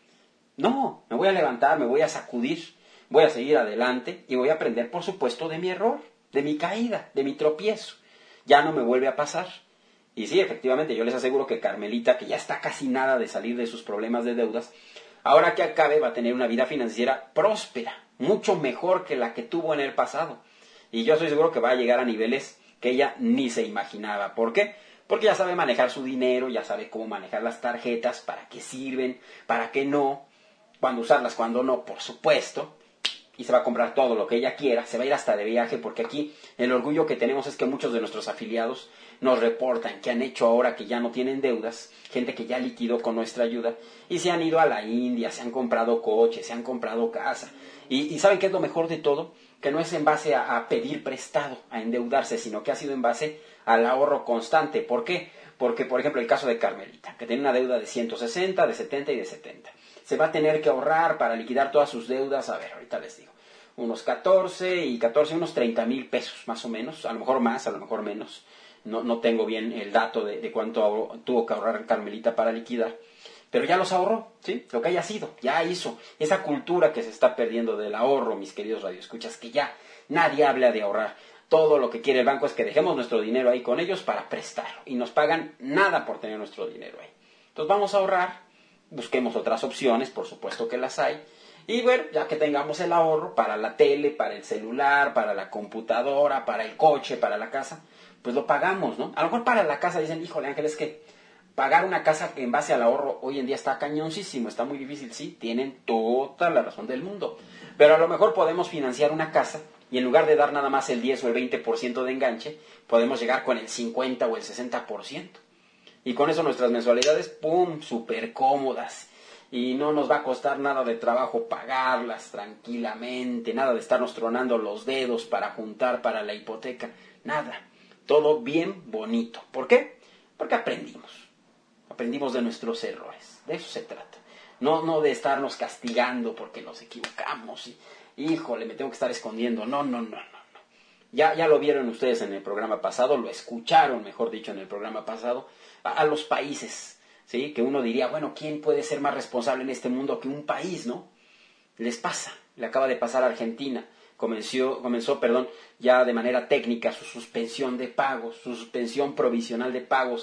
No, me voy a levantar, me voy a sacudir, voy a seguir adelante y voy a aprender, por supuesto, de mi error, de mi caída, de mi tropiezo. Ya no me vuelve a pasar. Y sí, efectivamente, yo les aseguro que Carmelita, que ya está casi nada de salir de sus problemas de deudas, ahora que acabe va a tener una vida financiera próspera, mucho mejor que la que tuvo en el pasado. Y yo estoy seguro que va a llegar a niveles que ella ni se imaginaba. ¿Por qué? Porque ya sabe manejar su dinero, ya sabe cómo manejar las tarjetas, para qué sirven, para qué no, cuándo usarlas, cuándo no, por supuesto. Y se va a comprar todo lo que ella quiera, se va a ir hasta de viaje, porque aquí el orgullo que tenemos es que muchos de nuestros afiliados nos reportan que han hecho ahora que ya no tienen deudas, gente que ya liquidó con nuestra ayuda, y se han ido a la India, se han comprado coches, se han comprado casa. Y, y ¿saben qué es lo mejor de todo? Que no es en base a, a pedir prestado, a endeudarse, sino que ha sido en base al ahorro constante. ¿Por qué? Porque, por ejemplo, el caso de Carmelita, que tiene una deuda de ciento sesenta, de setenta y de setenta. Se va a tener que ahorrar para liquidar todas sus deudas, a ver, ahorita les digo, unos catorce y catorce, unos treinta mil pesos más o menos, a lo mejor más, a lo mejor menos. No, no tengo bien el dato de, de cuánto ahorró, tuvo que ahorrar Carmelita para liquidar, pero ya los ahorró, ¿sí? Lo que haya sido, ya hizo. Esa cultura que se está perdiendo del ahorro, mis queridos radioescuchas, que ya nadie habla de ahorrar. Todo lo que quiere el banco es que dejemos nuestro dinero ahí con ellos para prestarlo, y nos pagan nada por tener nuestro dinero ahí. Entonces vamos a ahorrar, busquemos otras opciones, por supuesto que las hay. Y bueno, ya que tengamos el ahorro para la tele, para el celular, para la computadora, para el coche, para la casa, pues lo pagamos, ¿no? A lo mejor para la casa dicen, híjole Ángel, es que pagar una casa en base al ahorro hoy en día está cañoncísimo, está muy difícil. Sí, tienen toda la razón del mundo. Pero a lo mejor podemos financiar una casa y en lugar de dar nada más el diez o el veinte por ciento de enganche, podemos llegar con el cincuenta o el sesenta por ciento. Y con eso nuestras mensualidades, ¡pum!, súper cómodas. Y no nos va a costar nada de trabajo pagarlas tranquilamente, nada de estarnos tronando los dedos para juntar para la hipoteca, nada. Todo bien bonito. ¿Por qué? Porque aprendimos. Aprendimos de nuestros errores. De eso se trata. No, no de estarnos castigando porque nos equivocamos. Y, híjole, me tengo que estar escondiendo. No, no, no, no. no. Ya, ya lo vieron ustedes en el programa pasado, lo escucharon, mejor dicho, en el programa pasado, a, a los países. ¿Sí? Que uno diría, bueno, ¿quién puede ser más responsable en este mundo que un país, no? Les pasa, le acaba de pasar a Argentina, comenzó, comenzó perdón, ya de manera técnica su suspensión de pagos, su suspensión provisional de pagos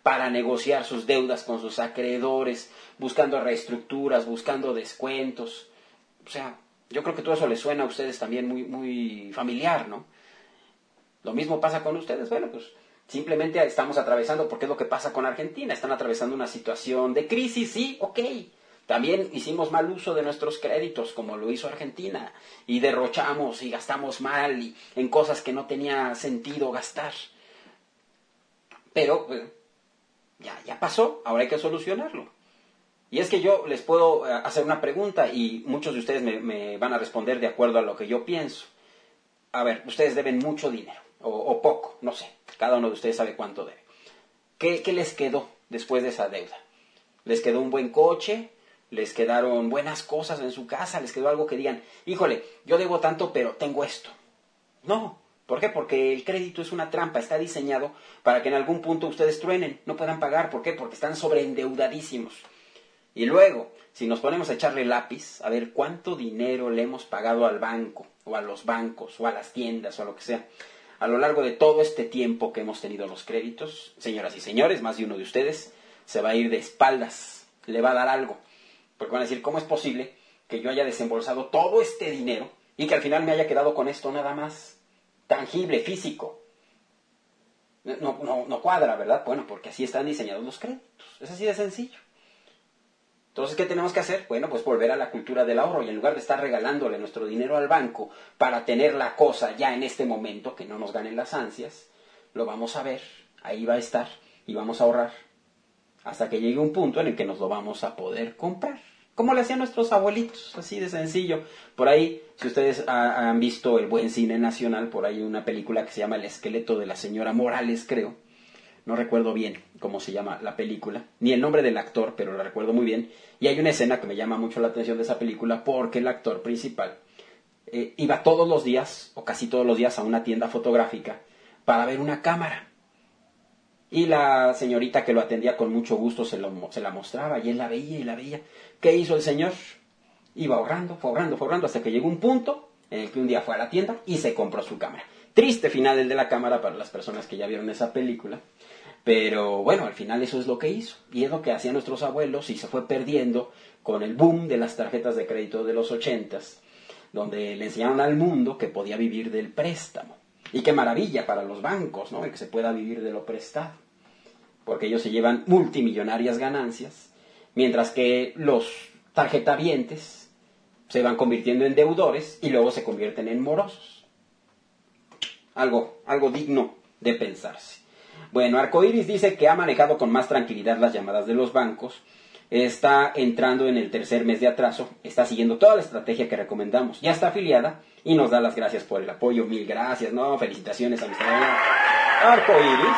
para negociar sus deudas con sus acreedores, buscando reestructuras, buscando descuentos. O sea, yo creo que todo eso les suena a ustedes también muy, muy familiar, ¿no? Lo mismo pasa con ustedes. Bueno, pues simplemente estamos atravesando, porque es lo que pasa con Argentina, están atravesando una situación de crisis, sí, ok. También hicimos mal uso de nuestros créditos, como lo hizo Argentina, y derrochamos y gastamos mal y en cosas que no tenía sentido gastar. Pero pues, ya, ya pasó, ahora hay que solucionarlo. Y es que yo les puedo hacer una pregunta y muchos de ustedes me, me van a responder de acuerdo a lo que yo pienso. A ver, ustedes deben mucho dinero, o, o poco, no sé, cada uno de ustedes sabe cuánto debe. ¿Qué, qué les quedó después de esa deuda? ¿Les quedó un buen coche? ¿Les quedaron buenas cosas en su casa? ¿Les quedó algo que digan, híjole, yo debo tanto, pero tengo esto? No. ¿Por qué? Porque el crédito es una trampa, está diseñado para que en algún punto ustedes truenen, no puedan pagar. ¿Por qué? Porque están sobreendeudadísimos. Y luego, si nos ponemos a echarle lápiz, a ver cuánto dinero le hemos pagado al banco, o a los bancos, o a las tiendas, o a lo que sea, a lo largo de todo este tiempo que hemos tenido los créditos, señoras y señores, más de uno de ustedes se va a ir de espaldas, le va a dar algo. Porque van a decir, ¿cómo es posible que yo haya desembolsado todo este dinero y que al final me haya quedado con esto nada más tangible, físico? No, no, no cuadra, ¿verdad? Bueno, porque así están diseñados los créditos. Es así de sencillo. Entonces, ¿qué tenemos que hacer? Bueno, pues volver a la cultura del ahorro y en lugar de estar regalándole nuestro dinero al banco para tener la cosa ya en este momento, que no nos ganen las ansias, lo vamos a ver, ahí va a estar y vamos a ahorrar hasta que llegue un punto en el que nos lo vamos a poder comprar. Como le hacían nuestros abuelitos, así de sencillo. Por ahí, si ustedes ha, han visto el buen cine nacional, por ahí hay una película que se llama El esqueleto de la señora Morales, creo. No recuerdo bien cómo se llama la película, ni el nombre del actor, pero la recuerdo muy bien. Y hay una escena que me llama mucho la atención de esa película porque el actor principal eh, iba todos los días, o casi todos los días, a una tienda fotográfica para ver una cámara. Y la señorita que lo atendía con mucho gusto se, lo, se la mostraba y él la veía y la veía. ¿Qué hizo el señor? Iba ahorrando, fue ahorrando, fue ahorrando hasta que llegó un punto en el que un día fue a la tienda y se compró su cámara. Triste final el de la cámara para las personas que ya vieron esa película. Pero bueno, al final eso es lo que hizo. Y es lo que hacían nuestros abuelos y se fue perdiendo con el boom de las tarjetas de crédito de los ochentas, donde le enseñaron al mundo que podía vivir del préstamo. Y qué maravilla para los bancos, ¿no? El que se pueda vivir de lo prestado. Porque ellos se llevan multimillonarias ganancias, mientras que los tarjetavientes se van convirtiendo en deudores y luego se convierten en morosos. Algo, algo digno de pensarse. Bueno, Arcoiris dice que ha manejado con más tranquilidad las llamadas de los bancos, está entrando en el tercer mes de atraso, está siguiendo toda la estrategia que recomendamos, ya está afiliada y nos da las gracias por el apoyo. Mil gracias, no, felicitaciones a nuestra Arcoiris.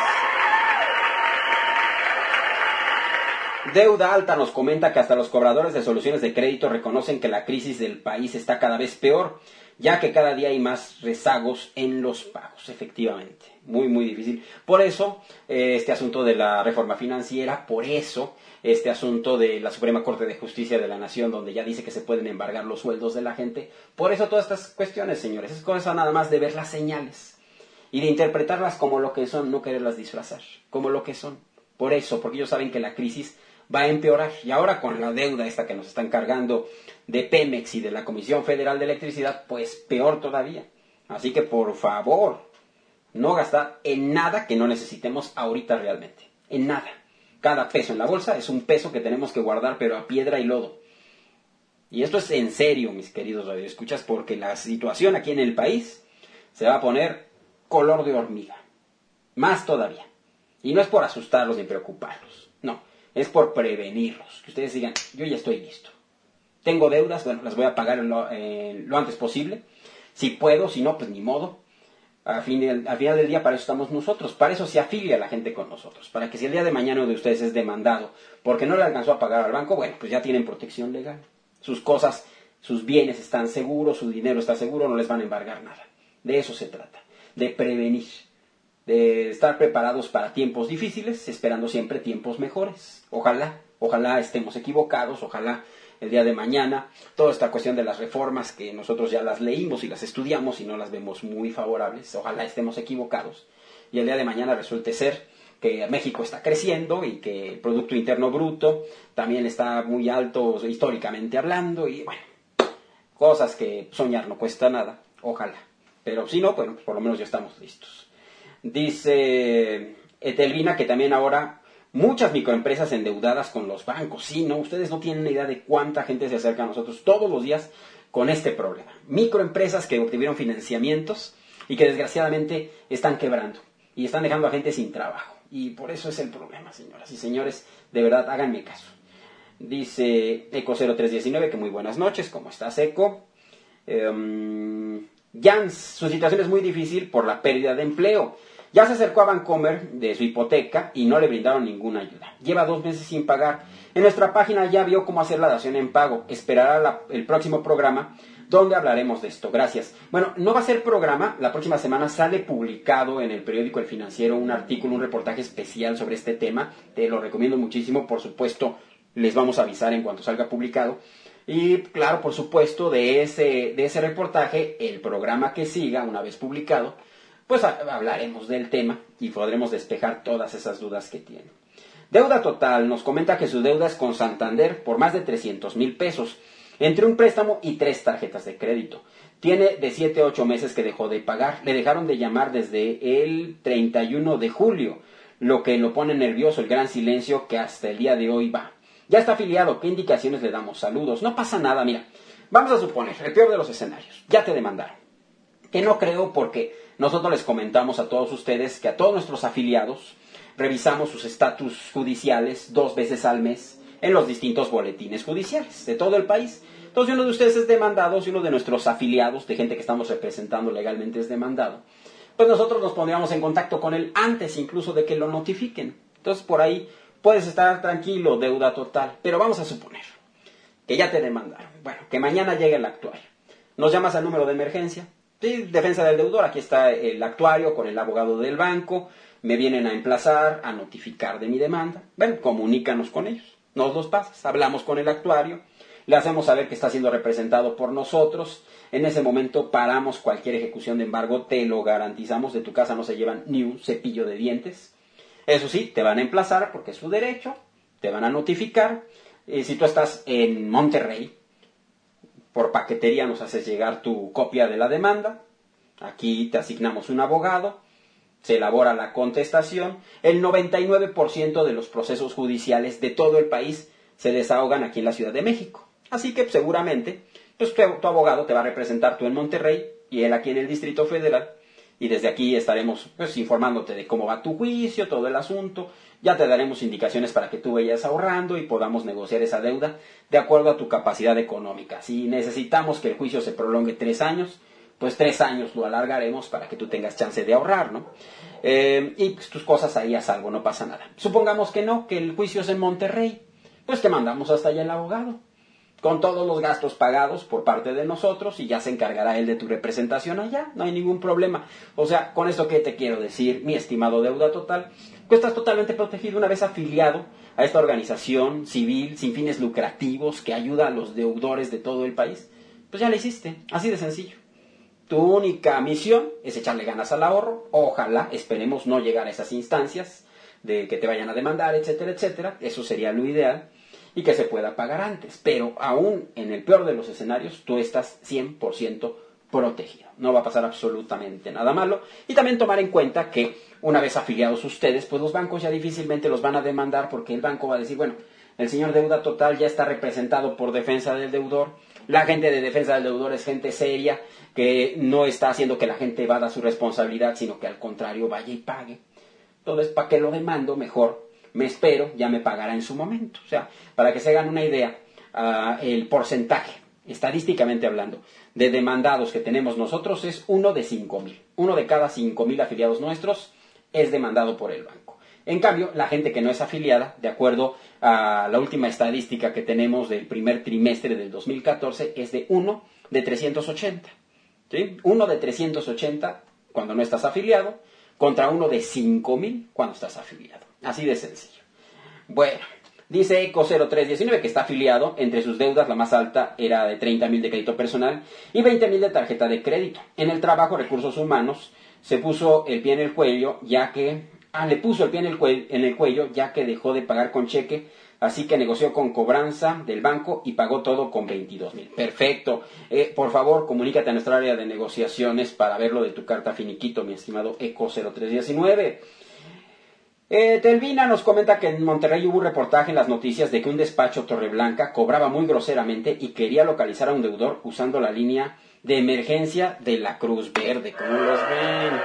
Deuda Alta nos comenta que hasta los cobradores de soluciones de crédito reconocen que la crisis del país está cada vez peor, ya que cada día hay más rezagos en los pagos, efectivamente, muy muy difícil. Por eso, eh, este asunto de la reforma financiera, por eso, este asunto de la Suprema Corte de Justicia de la Nación, donde ya dice que se pueden embargar los sueldos de la gente, por eso todas estas cuestiones, señores, es cosa nada más de ver las señales y de interpretarlas como lo que son, no quererlas disfrazar, como lo que son. Por eso, porque ellos saben que la crisis va a empeorar. Y ahora con la deuda esta que nos están cargando de Pemex y de la Comisión Federal de Electricidad, pues peor todavía. Así que por favor, no gastar en nada que no necesitemos ahorita realmente. En nada. Cada peso en la bolsa es un peso que tenemos que guardar, pero a piedra y lodo. Y esto es en serio, mis queridos radioescuchas, porque la situación aquí en el país se va a poner color de hormiga. Más todavía. Y no es por asustarlos ni preocuparlos. No. Es por prevenirlos, que ustedes digan, yo ya estoy listo. Tengo deudas, bueno, las voy a pagar lo, eh, lo antes posible. Si puedo, si no, pues ni modo. Al fin, al final del día para eso estamos nosotros. Para eso se afilia la gente con nosotros. Para que si el día de mañana uno de ustedes es demandado porque no le alcanzó a pagar al banco, bueno, pues ya tienen protección legal. Sus cosas, sus bienes están seguros, su dinero está seguro, no les van a embargar nada. De eso se trata, de prevenir. De estar preparados para tiempos difíciles, esperando siempre tiempos mejores. Ojalá, ojalá estemos equivocados, ojalá el día de mañana toda esta cuestión de las reformas que nosotros ya las leímos y las estudiamos y no las vemos muy favorables, ojalá estemos equivocados y el día de mañana resulte ser que México está creciendo y que el Producto Interno Bruto también está muy alto históricamente hablando y bueno, cosas que soñar no cuesta nada, ojalá. Pero si no, bueno, pues por lo menos ya estamos listos. Dice Etelvina que también ahora muchas microempresas endeudadas con los bancos. Sí, no, ustedes no tienen idea de cuánta gente se acerca a nosotros todos los días con este problema. Microempresas que obtuvieron financiamientos y que desgraciadamente están quebrando y están dejando a gente sin trabajo. Y por eso es el problema, señoras y señores. De verdad, háganme caso. Dice Eco cero tres diecinueve que muy buenas noches. ¿Cómo estás, Eco? Um, Jans, su situación es muy difícil por la pérdida de empleo. Ya se acercó a Bancomer de su hipoteca y no le brindaron ninguna ayuda. Lleva dos meses sin pagar. En nuestra página ya vio cómo hacer la dación en pago. Esperará la, el próximo programa donde hablaremos de esto. Gracias. Bueno, no va a ser programa. La próxima semana sale publicado en el periódico El Financiero un artículo, un reportaje especial sobre este tema. Te lo recomiendo muchísimo. Por supuesto, les vamos a avisar en cuanto salga publicado. Y claro, por supuesto, de ese, de ese reportaje, el programa que siga, una vez publicado, pues hablaremos del tema y podremos despejar todas esas dudas que tienen. Deuda total, nos comenta que su deuda es con Santander por más de trescientos mil pesos, entre un préstamo y tres tarjetas de crédito. Tiene de siete a ocho meses que dejó de pagar. Le dejaron de llamar desde el treinta y uno de julio, lo que lo pone nervioso, el gran silencio que hasta el día de hoy va. Ya está afiliado, ¿qué indicaciones le damos? Saludos. No pasa nada, mira, vamos a suponer, el peor de los escenarios, ya te demandaron. Que no creo porque nosotros les comentamos a todos ustedes que a todos nuestros afiliados revisamos sus estatus judiciales dos veces al mes en los distintos boletines judiciales de todo el país. Entonces, si uno de ustedes es demandado, si uno de nuestros afiliados, de gente que estamos representando legalmente es demandado, pues nosotros nos pondríamos en contacto con él antes incluso de que lo notifiquen. Entonces, por ahí puedes estar tranquilo, deuda total. Pero vamos a suponer que ya te demandaron. Bueno, que mañana llegue el actuario. Nos llamas al número de emergencia. Sí, defensa del deudor, aquí está el actuario con el abogado del banco, me vienen a emplazar, a notificar de mi demanda. Bueno, comunícanos con ellos, nos los pasas, hablamos con el actuario, le hacemos saber que está siendo representado por nosotros, en ese momento paramos cualquier ejecución de embargo, te lo garantizamos, de tu casa no se llevan ni un cepillo de dientes. Eso sí, te van a emplazar porque es su derecho, te van a notificar, eh, si tú estás en Monterrey, por paquetería nos haces llegar tu copia de la demanda, aquí te asignamos un abogado, se elabora la contestación, el noventa y nueve por ciento de los procesos judiciales de todo el país se desahogan aquí en la Ciudad de México. Así que seguramente pues, tu, tu abogado te va a representar tú en Monterrey y él aquí en el Distrito Federal, y desde aquí estaremos pues, informándote de cómo va tu juicio, todo el asunto. Ya te daremos indicaciones para que tú vayas ahorrando y podamos negociar esa deuda de acuerdo a tu capacidad económica. Si necesitamos que el juicio se prolongue tres años, pues tres años lo alargaremos para que tú tengas chance de ahorrar, ¿no? Eh, y pues, tus cosas ahí a salvo, no pasa nada. Supongamos que no, que el juicio es en Monterrey, pues te mandamos hasta allá el abogado, con todos los gastos pagados por parte de nosotros y ya se encargará él de tu representación allá, no hay ningún problema. O sea, con esto que te quiero decir, mi estimado deuda total, tú estás totalmente protegido una vez afiliado a esta organización civil sin fines lucrativos que ayuda a los deudores de todo el país. Pues ya lo hiciste, así de sencillo. Tu única misión es echarle ganas al ahorro, ojalá, esperemos no llegar a esas instancias de que te vayan a demandar, etcétera, etcétera, eso sería lo ideal. Y que se pueda pagar antes, pero aún en el peor de los escenarios, tú estás cien por ciento protegido. No va a pasar absolutamente nada malo. Y también tomar en cuenta que una vez afiliados ustedes, pues los bancos ya difícilmente los van a demandar porque el banco va a decir, bueno, el señor deuda total ya está representado por defensa del deudor. La gente de defensa del deudor es gente seria que no está haciendo que la gente evada su responsabilidad, sino que al contrario vaya y pague. Entonces, ¿para qué lo demando? Mejor me espero, ya me pagará en su momento. O sea, para que se hagan una idea, uh, el porcentaje, estadísticamente hablando, de demandados que tenemos nosotros es uno de cinco mil. Uno de cada cinco mil afiliados nuestros es demandado por el banco. En cambio, la gente que no es afiliada, de acuerdo a la última estadística que tenemos del primer trimestre del dos mil catorce, es de uno de trescientos ochenta. ¿Sí? uno de trescientos ochenta cuando no estás afiliado, contra uno de cinco mil cuando estás afiliado. Así de sencillo. Bueno, dice Eco cero tres diecinueve que está afiliado. Entre sus deudas la más alta era de treinta mil de crédito personal y veinte mil de tarjeta de crédito. En el trabajo, recursos humanos, se puso el pie en el cuello ya que Ah, le puso el pie en el, cuello, en el cuello ya que dejó de pagar con cheque, así que negoció con cobranza del banco y pagó todo con veintidós mil. Perfecto. Eh, por favor, comunícate a nuestra área de negociaciones para ver lo de tu carta finiquito, mi estimado Eco cero tres diecinueve. Eh, Telvina nos comenta que en Monterrey hubo un reportaje en las noticias de que un despacho Torreblanca cobraba muy groseramente y quería localizar a un deudor usando la línea de emergencia de la Cruz Verde. ¿Cómo los ven?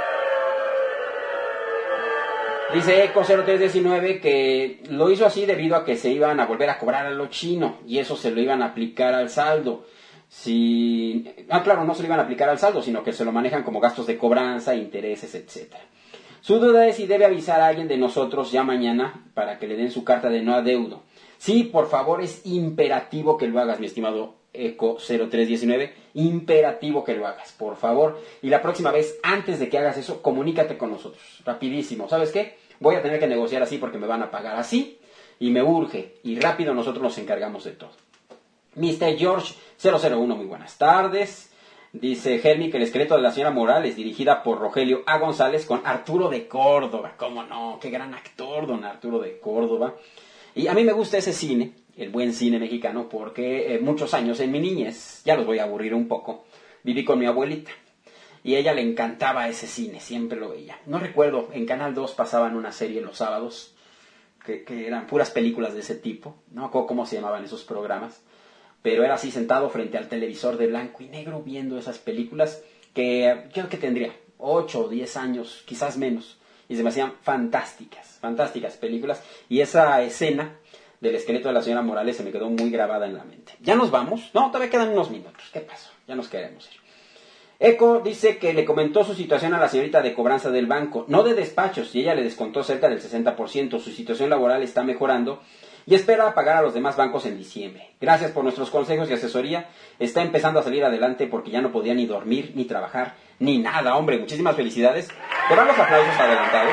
Dice Eco cero tres diecinueve que lo hizo así debido a que se iban a volver a cobrar a lo chino y eso se lo iban a aplicar al saldo. Si... Ah, claro, no se lo iban a aplicar al saldo, sino que se lo manejan como gastos de cobranza, intereses, etcétera. Su duda es si debe avisar a alguien de nosotros ya mañana para que le den su carta de no adeudo. Sí, por favor, es imperativo que lo hagas, mi estimado Eco cero tres diecinueve. Imperativo que lo hagas, por favor. Y la próxima vez, antes de que hagas eso, comunícate con nosotros. Rapidísimo. ¿Sabes qué? Voy a tener que negociar así porque me van a pagar así y me urge. Y rápido nosotros nos encargamos de todo. mister George cero cero uno, muy buenas tardes. Dice Helmi que el esqueleto de la señora Morales, dirigida por Rogelio A. González con Arturo de Córdoba. ¿Cómo no? Qué gran actor, don Arturo de Córdoba. Y a mí me gusta ese cine, el buen cine mexicano, porque eh, muchos años en mi niñez, ya los voy a aburrir un poco, viví con mi abuelita. Y a ella le encantaba ese cine, siempre lo veía. No recuerdo, en Canal dos pasaban una serie los sábados, que, que eran puras películas de ese tipo. No me acuerdo cómo se llamaban esos programas. Pero era así sentado frente al televisor de blanco y negro viendo esas películas que yo que tendría ocho o diez años, quizás menos, y se me hacían fantásticas, fantásticas películas, y esa escena del esqueleto de la señora Morales se me quedó muy grabada en la mente. ¿Ya nos vamos? No, todavía quedan unos minutos. ¿Qué pasó? Ya nos queremos ir. Eco dice que le comentó su situación a la señorita de cobranza del banco, no de despachos, y ella le descontó cerca del sesenta por ciento. Su situación laboral está mejorando y espera pagar a los demás bancos en diciembre. Gracias por nuestros consejos y asesoría. Está empezando a salir adelante porque ya no podía ni dormir, ni trabajar, ni nada. Hombre, muchísimas felicidades. Te van los aplausos adelantados.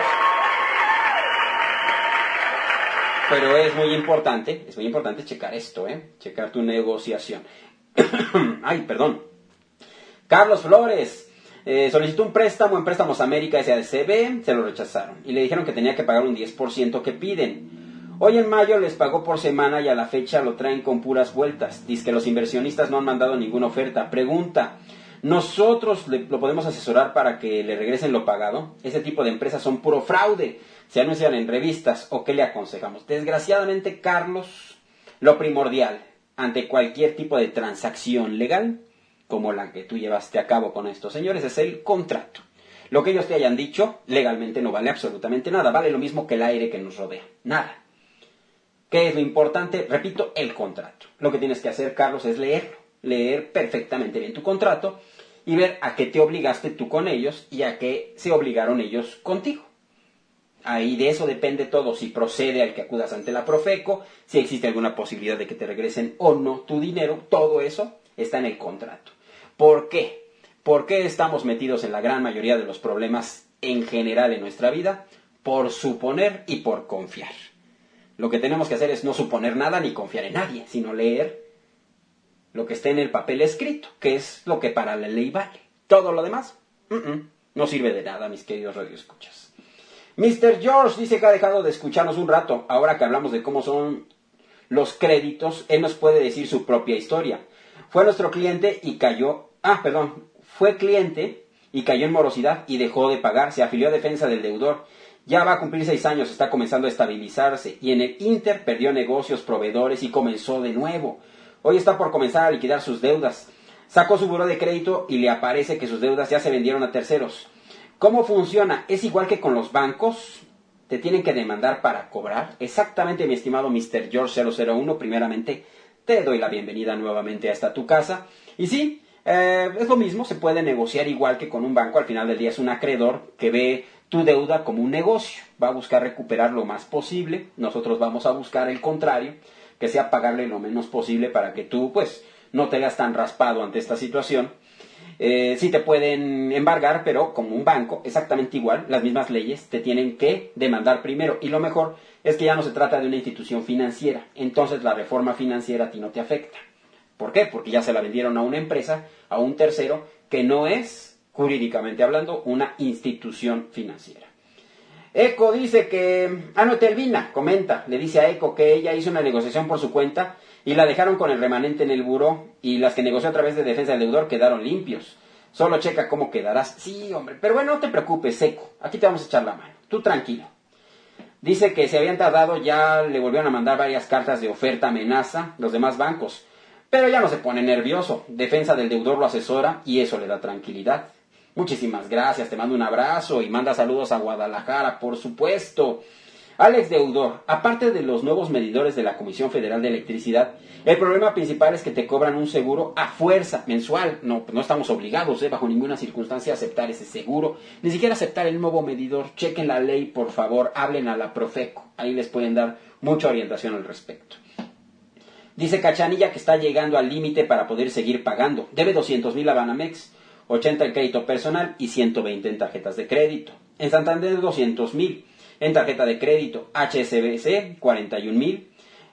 Pero es muy importante, es muy importante checar esto, ¿eh? Checar tu negociación. Ay, perdón. Carlos Flores eh, solicitó un préstamo en Préstamos América S A C B, se lo rechazaron. Y le dijeron que tenía que pagar un diez por ciento que piden. Hoy en mayo les pagó por semana y a la fecha lo traen con puras vueltas. Dice que los inversionistas no han mandado ninguna oferta. Pregunta, ¿nosotros le, lo podemos asesorar para que le regresen lo pagado? Ese tipo de empresas son puro fraude. Se anuncian en revistas. ¿O qué le aconsejamos? Desgraciadamente, Carlos, lo primordial ante cualquier tipo de transacción legal, como la que tú llevaste a cabo con estos señores, es el contrato. Lo que ellos te hayan dicho legalmente no vale absolutamente nada. Vale lo mismo que el aire que nos rodea. Nada. ¿Qué es lo importante? Repito, el contrato. Lo que tienes que hacer, Carlos, es leerlo. Leer perfectamente bien tu contrato y ver a qué te obligaste tú con ellos y a qué se obligaron ellos contigo. Ahí de eso depende todo, si procede al que acudas ante la Profeco, si existe alguna posibilidad de que te regresen o no tu dinero, todo eso está en el contrato. ¿Por qué? ¿Por qué estamos metidos en la gran mayoría de los problemas en general en nuestra vida? Por suponer y por confiar. Lo que tenemos que hacer es no suponer nada ni confiar en nadie, sino leer lo que esté en el papel escrito, que es lo que para la ley vale. Todo lo demás, uh-uh, no sirve de nada, mis queridos radioescuchas. mister George dice que ha dejado de escucharnos un rato. Ahora que hablamos de cómo son los créditos, él nos puede decir su propia historia. Fue nuestro cliente y cayó... Ah, perdón. Fue cliente y cayó en morosidad y dejó de pagar. Se afilió a defensa del deudor. Ya va a cumplir seis años, está comenzando a estabilizarse. Y en el Inter perdió negocios, proveedores y comenzó de nuevo. Hoy está por comenzar a liquidar sus deudas. Sacó su buró de crédito y le aparece que sus deudas ya se vendieron a terceros. ¿Cómo funciona? Es igual que con los bancos. Te tienen que demandar para cobrar. Exactamente, mi estimado mister George cero cero uno. Primeramente, te doy la bienvenida nuevamente a esta tu casa. Y sí, eh, es lo mismo. Se puede negociar igual que con un banco. Al final del día es un acreedor que ve tu deuda como un negocio. Va a buscar recuperar lo más posible. Nosotros vamos a buscar el contrario, que sea pagarle lo menos posible para que tú, pues, no te veas tan raspado ante esta situación. Eh, sí te pueden embargar, pero como un banco, exactamente igual, las mismas leyes te tienen que demandar primero. Y lo mejor es que ya no se trata de una institución financiera. Entonces la reforma financiera a ti no te afecta. ¿Por qué? Porque ya se la vendieron a una empresa, a un tercero, que no es, jurídicamente hablando, una institución financiera. Eco dice que... Ah, no, Telvina comenta, le dice a Eco que ella hizo una negociación por su cuenta y la dejaron con el remanente en el buró y las que negoció a través de defensa del deudor quedaron limpios. Solo checa cómo quedarás. Sí, hombre, pero bueno, no te preocupes, Eco, aquí te vamos a echar la mano, tú tranquilo. Dice que se habían tardado, ya le volvieron a mandar varias cartas de oferta amenaza los demás bancos, pero ya no se pone nervioso, defensa del deudor lo asesora y eso le da tranquilidad. Muchísimas gracias, te mando un abrazo y manda saludos a Guadalajara, por supuesto. Alex Deudor, aparte de los nuevos medidores de la Comisión Federal de Electricidad, el problema principal es que te cobran un seguro a fuerza mensual. No, no estamos obligados, ¿eh? bajo ninguna circunstancia a aceptar ese seguro, ni siquiera aceptar el nuevo medidor. Chequen la ley, por favor, hablen a la Profeco, ahí les pueden dar mucha orientación al respecto. Dice Cachanilla que está llegando al límite para poder seguir pagando. Debe doscientos mil a Banamex, ochenta en crédito personal y ciento veinte en tarjetas de crédito. En Santander doscientos mil en tarjeta de crédito, H S B C cuarenta y un mil,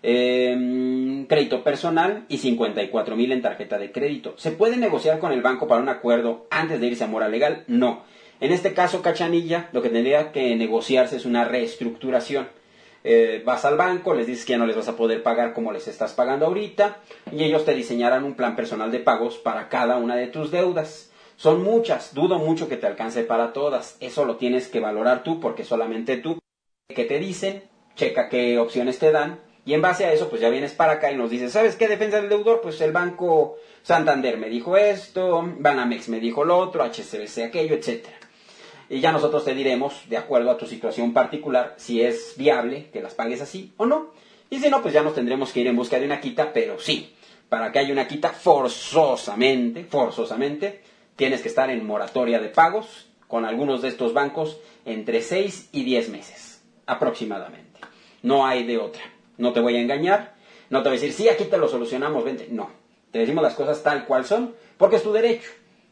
eh, crédito personal y cincuenta y cuatro mil en tarjeta de crédito. ¿Se puede negociar con el banco para un acuerdo antes de irse a mora legal? No. En este caso, Cachanilla, lo que tendría que negociarse es una reestructuración. Eh, vas al banco, les dices que ya no les vas a poder pagar como les estás pagando ahorita y ellos te diseñarán un plan personal de pagos para cada una de tus deudas. Son muchas, dudo mucho que te alcance para todas. Eso lo tienes que valorar tú porque solamente tú. ¿Qué te dicen? Checa qué opciones te dan y en base a eso pues ya vienes para acá y nos dices, ¿sabes qué? Defensa del deudor, pues el Banco Santander me dijo esto, Banamex me dijo lo otro, H S B C aquello, etcétera. Y ya nosotros te diremos, de acuerdo a tu situación particular, si es viable que las pagues así o no. Y si no, pues ya nos tendremos que ir en busca de una quita, pero sí, para que haya una quita forzosamente, forzosamente, tienes que estar en moratoria de pagos con algunos de estos bancos entre seis y diez meses, aproximadamente. No hay de otra. No te voy a engañar, no te voy a decir, sí, aquí te lo solucionamos, vente. No, te decimos las cosas tal cual son, porque es tu derecho.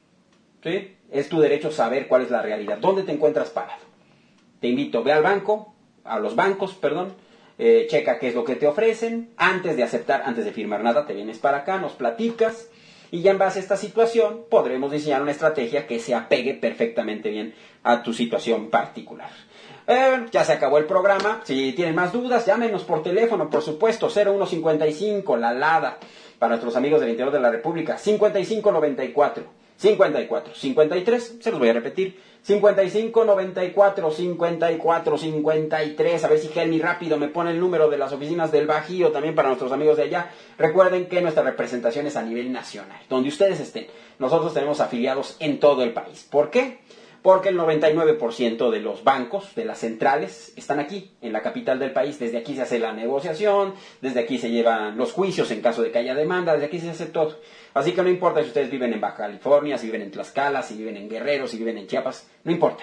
¿Sí? Es tu derecho saber cuál es la realidad, dónde te encuentras parado. Te invito, ve al banco, a los bancos, perdón, eh, checa qué es lo que te ofrecen, antes de aceptar, antes de firmar nada, te vienes para acá, nos platicas, y ya en base a esta situación podremos diseñar una estrategia que se apegue perfectamente bien a tu situación particular. Eh, ya se acabó el programa. Si tienen más dudas, llámenos por teléfono, por supuesto, cero uno cincuenta y cinco, la LADA, para nuestros amigos del interior de la República, cincuenta y cinco noventa y cuatro, cincuenta y cuatro, cincuenta y tres, se los voy a repetir, cincuenta y cinco noventa y cuatro, cincuenta y cuatro, cincuenta y tres, a ver si Helmi rápido me pone el número de las oficinas del Bajío también para nuestros amigos de allá. Recuerden que nuestra representación es a nivel nacional, donde ustedes estén. Nosotros tenemos afiliados en todo el país. ¿Por qué? Porque el noventa y nueve por ciento de los bancos, de las centrales, están aquí, en la capital del país. Desde aquí se hace la negociación, desde aquí se llevan los juicios en caso de que haya demanda, desde aquí se hace todo. Así que no importa si ustedes viven en Baja California, si viven en Tlaxcala, si viven en Guerrero, si viven en Chiapas, no importa.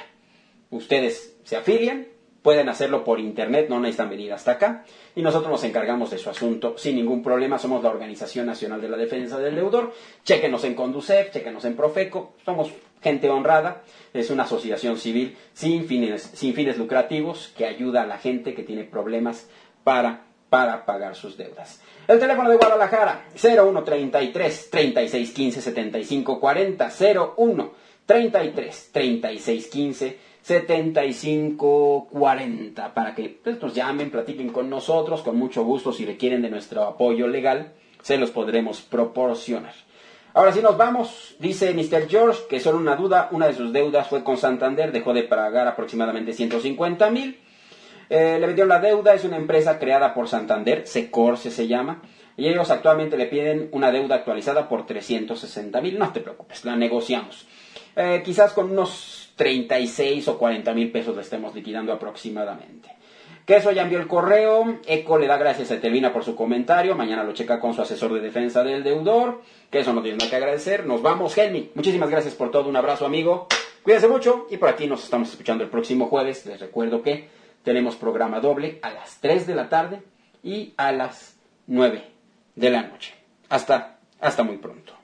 Ustedes se afilian, pueden hacerlo por internet, no necesitan venir hasta acá, y nosotros nos encargamos de su asunto sin ningún problema. Somos la Organización Nacional de la Defensa del Deudor. Chéquenos en Conducef, chéquenos en Profeco, somos gente honrada, es una asociación civil sin fines, sin fines lucrativos que ayuda a la gente que tiene problemas para, para pagar sus deudas. El teléfono de Guadalajara, cero uno treinta y tres, treinta y seis quince, setenta y cinco cuarenta, cero uno treinta y tres, treinta y seis quince, setenta y cinco cuarenta, para que pues, nos llamen, platiquen con nosotros, con mucho gusto. Si requieren de nuestro apoyo legal, se los podremos proporcionar. Ahora sí nos vamos. Dice mister George que solo una duda, una de sus deudas fue con Santander, dejó de pagar aproximadamente ciento cincuenta mil. Eh, le vendieron la deuda, es una empresa creada por Santander, Secorse se llama, y ellos actualmente le piden una deuda actualizada por trescientos sesenta mil. No te preocupes, la negociamos. Eh, quizás con unos treinta y seis o cuarenta mil pesos le estemos liquidando aproximadamente. Que eso ya envió el correo. Eco le da gracias a Telvina por su comentario. Mañana lo checa con su asesor de defensa del deudor. Que eso no tiene nada que agradecer. Nos vamos, Helmi. Muchísimas gracias por todo. Un abrazo, amigo. Cuídense mucho. Y por aquí nos estamos escuchando el próximo jueves. Les recuerdo que tenemos programa doble a las tres de la tarde y a las nueve de la noche. Hasta, hasta muy pronto.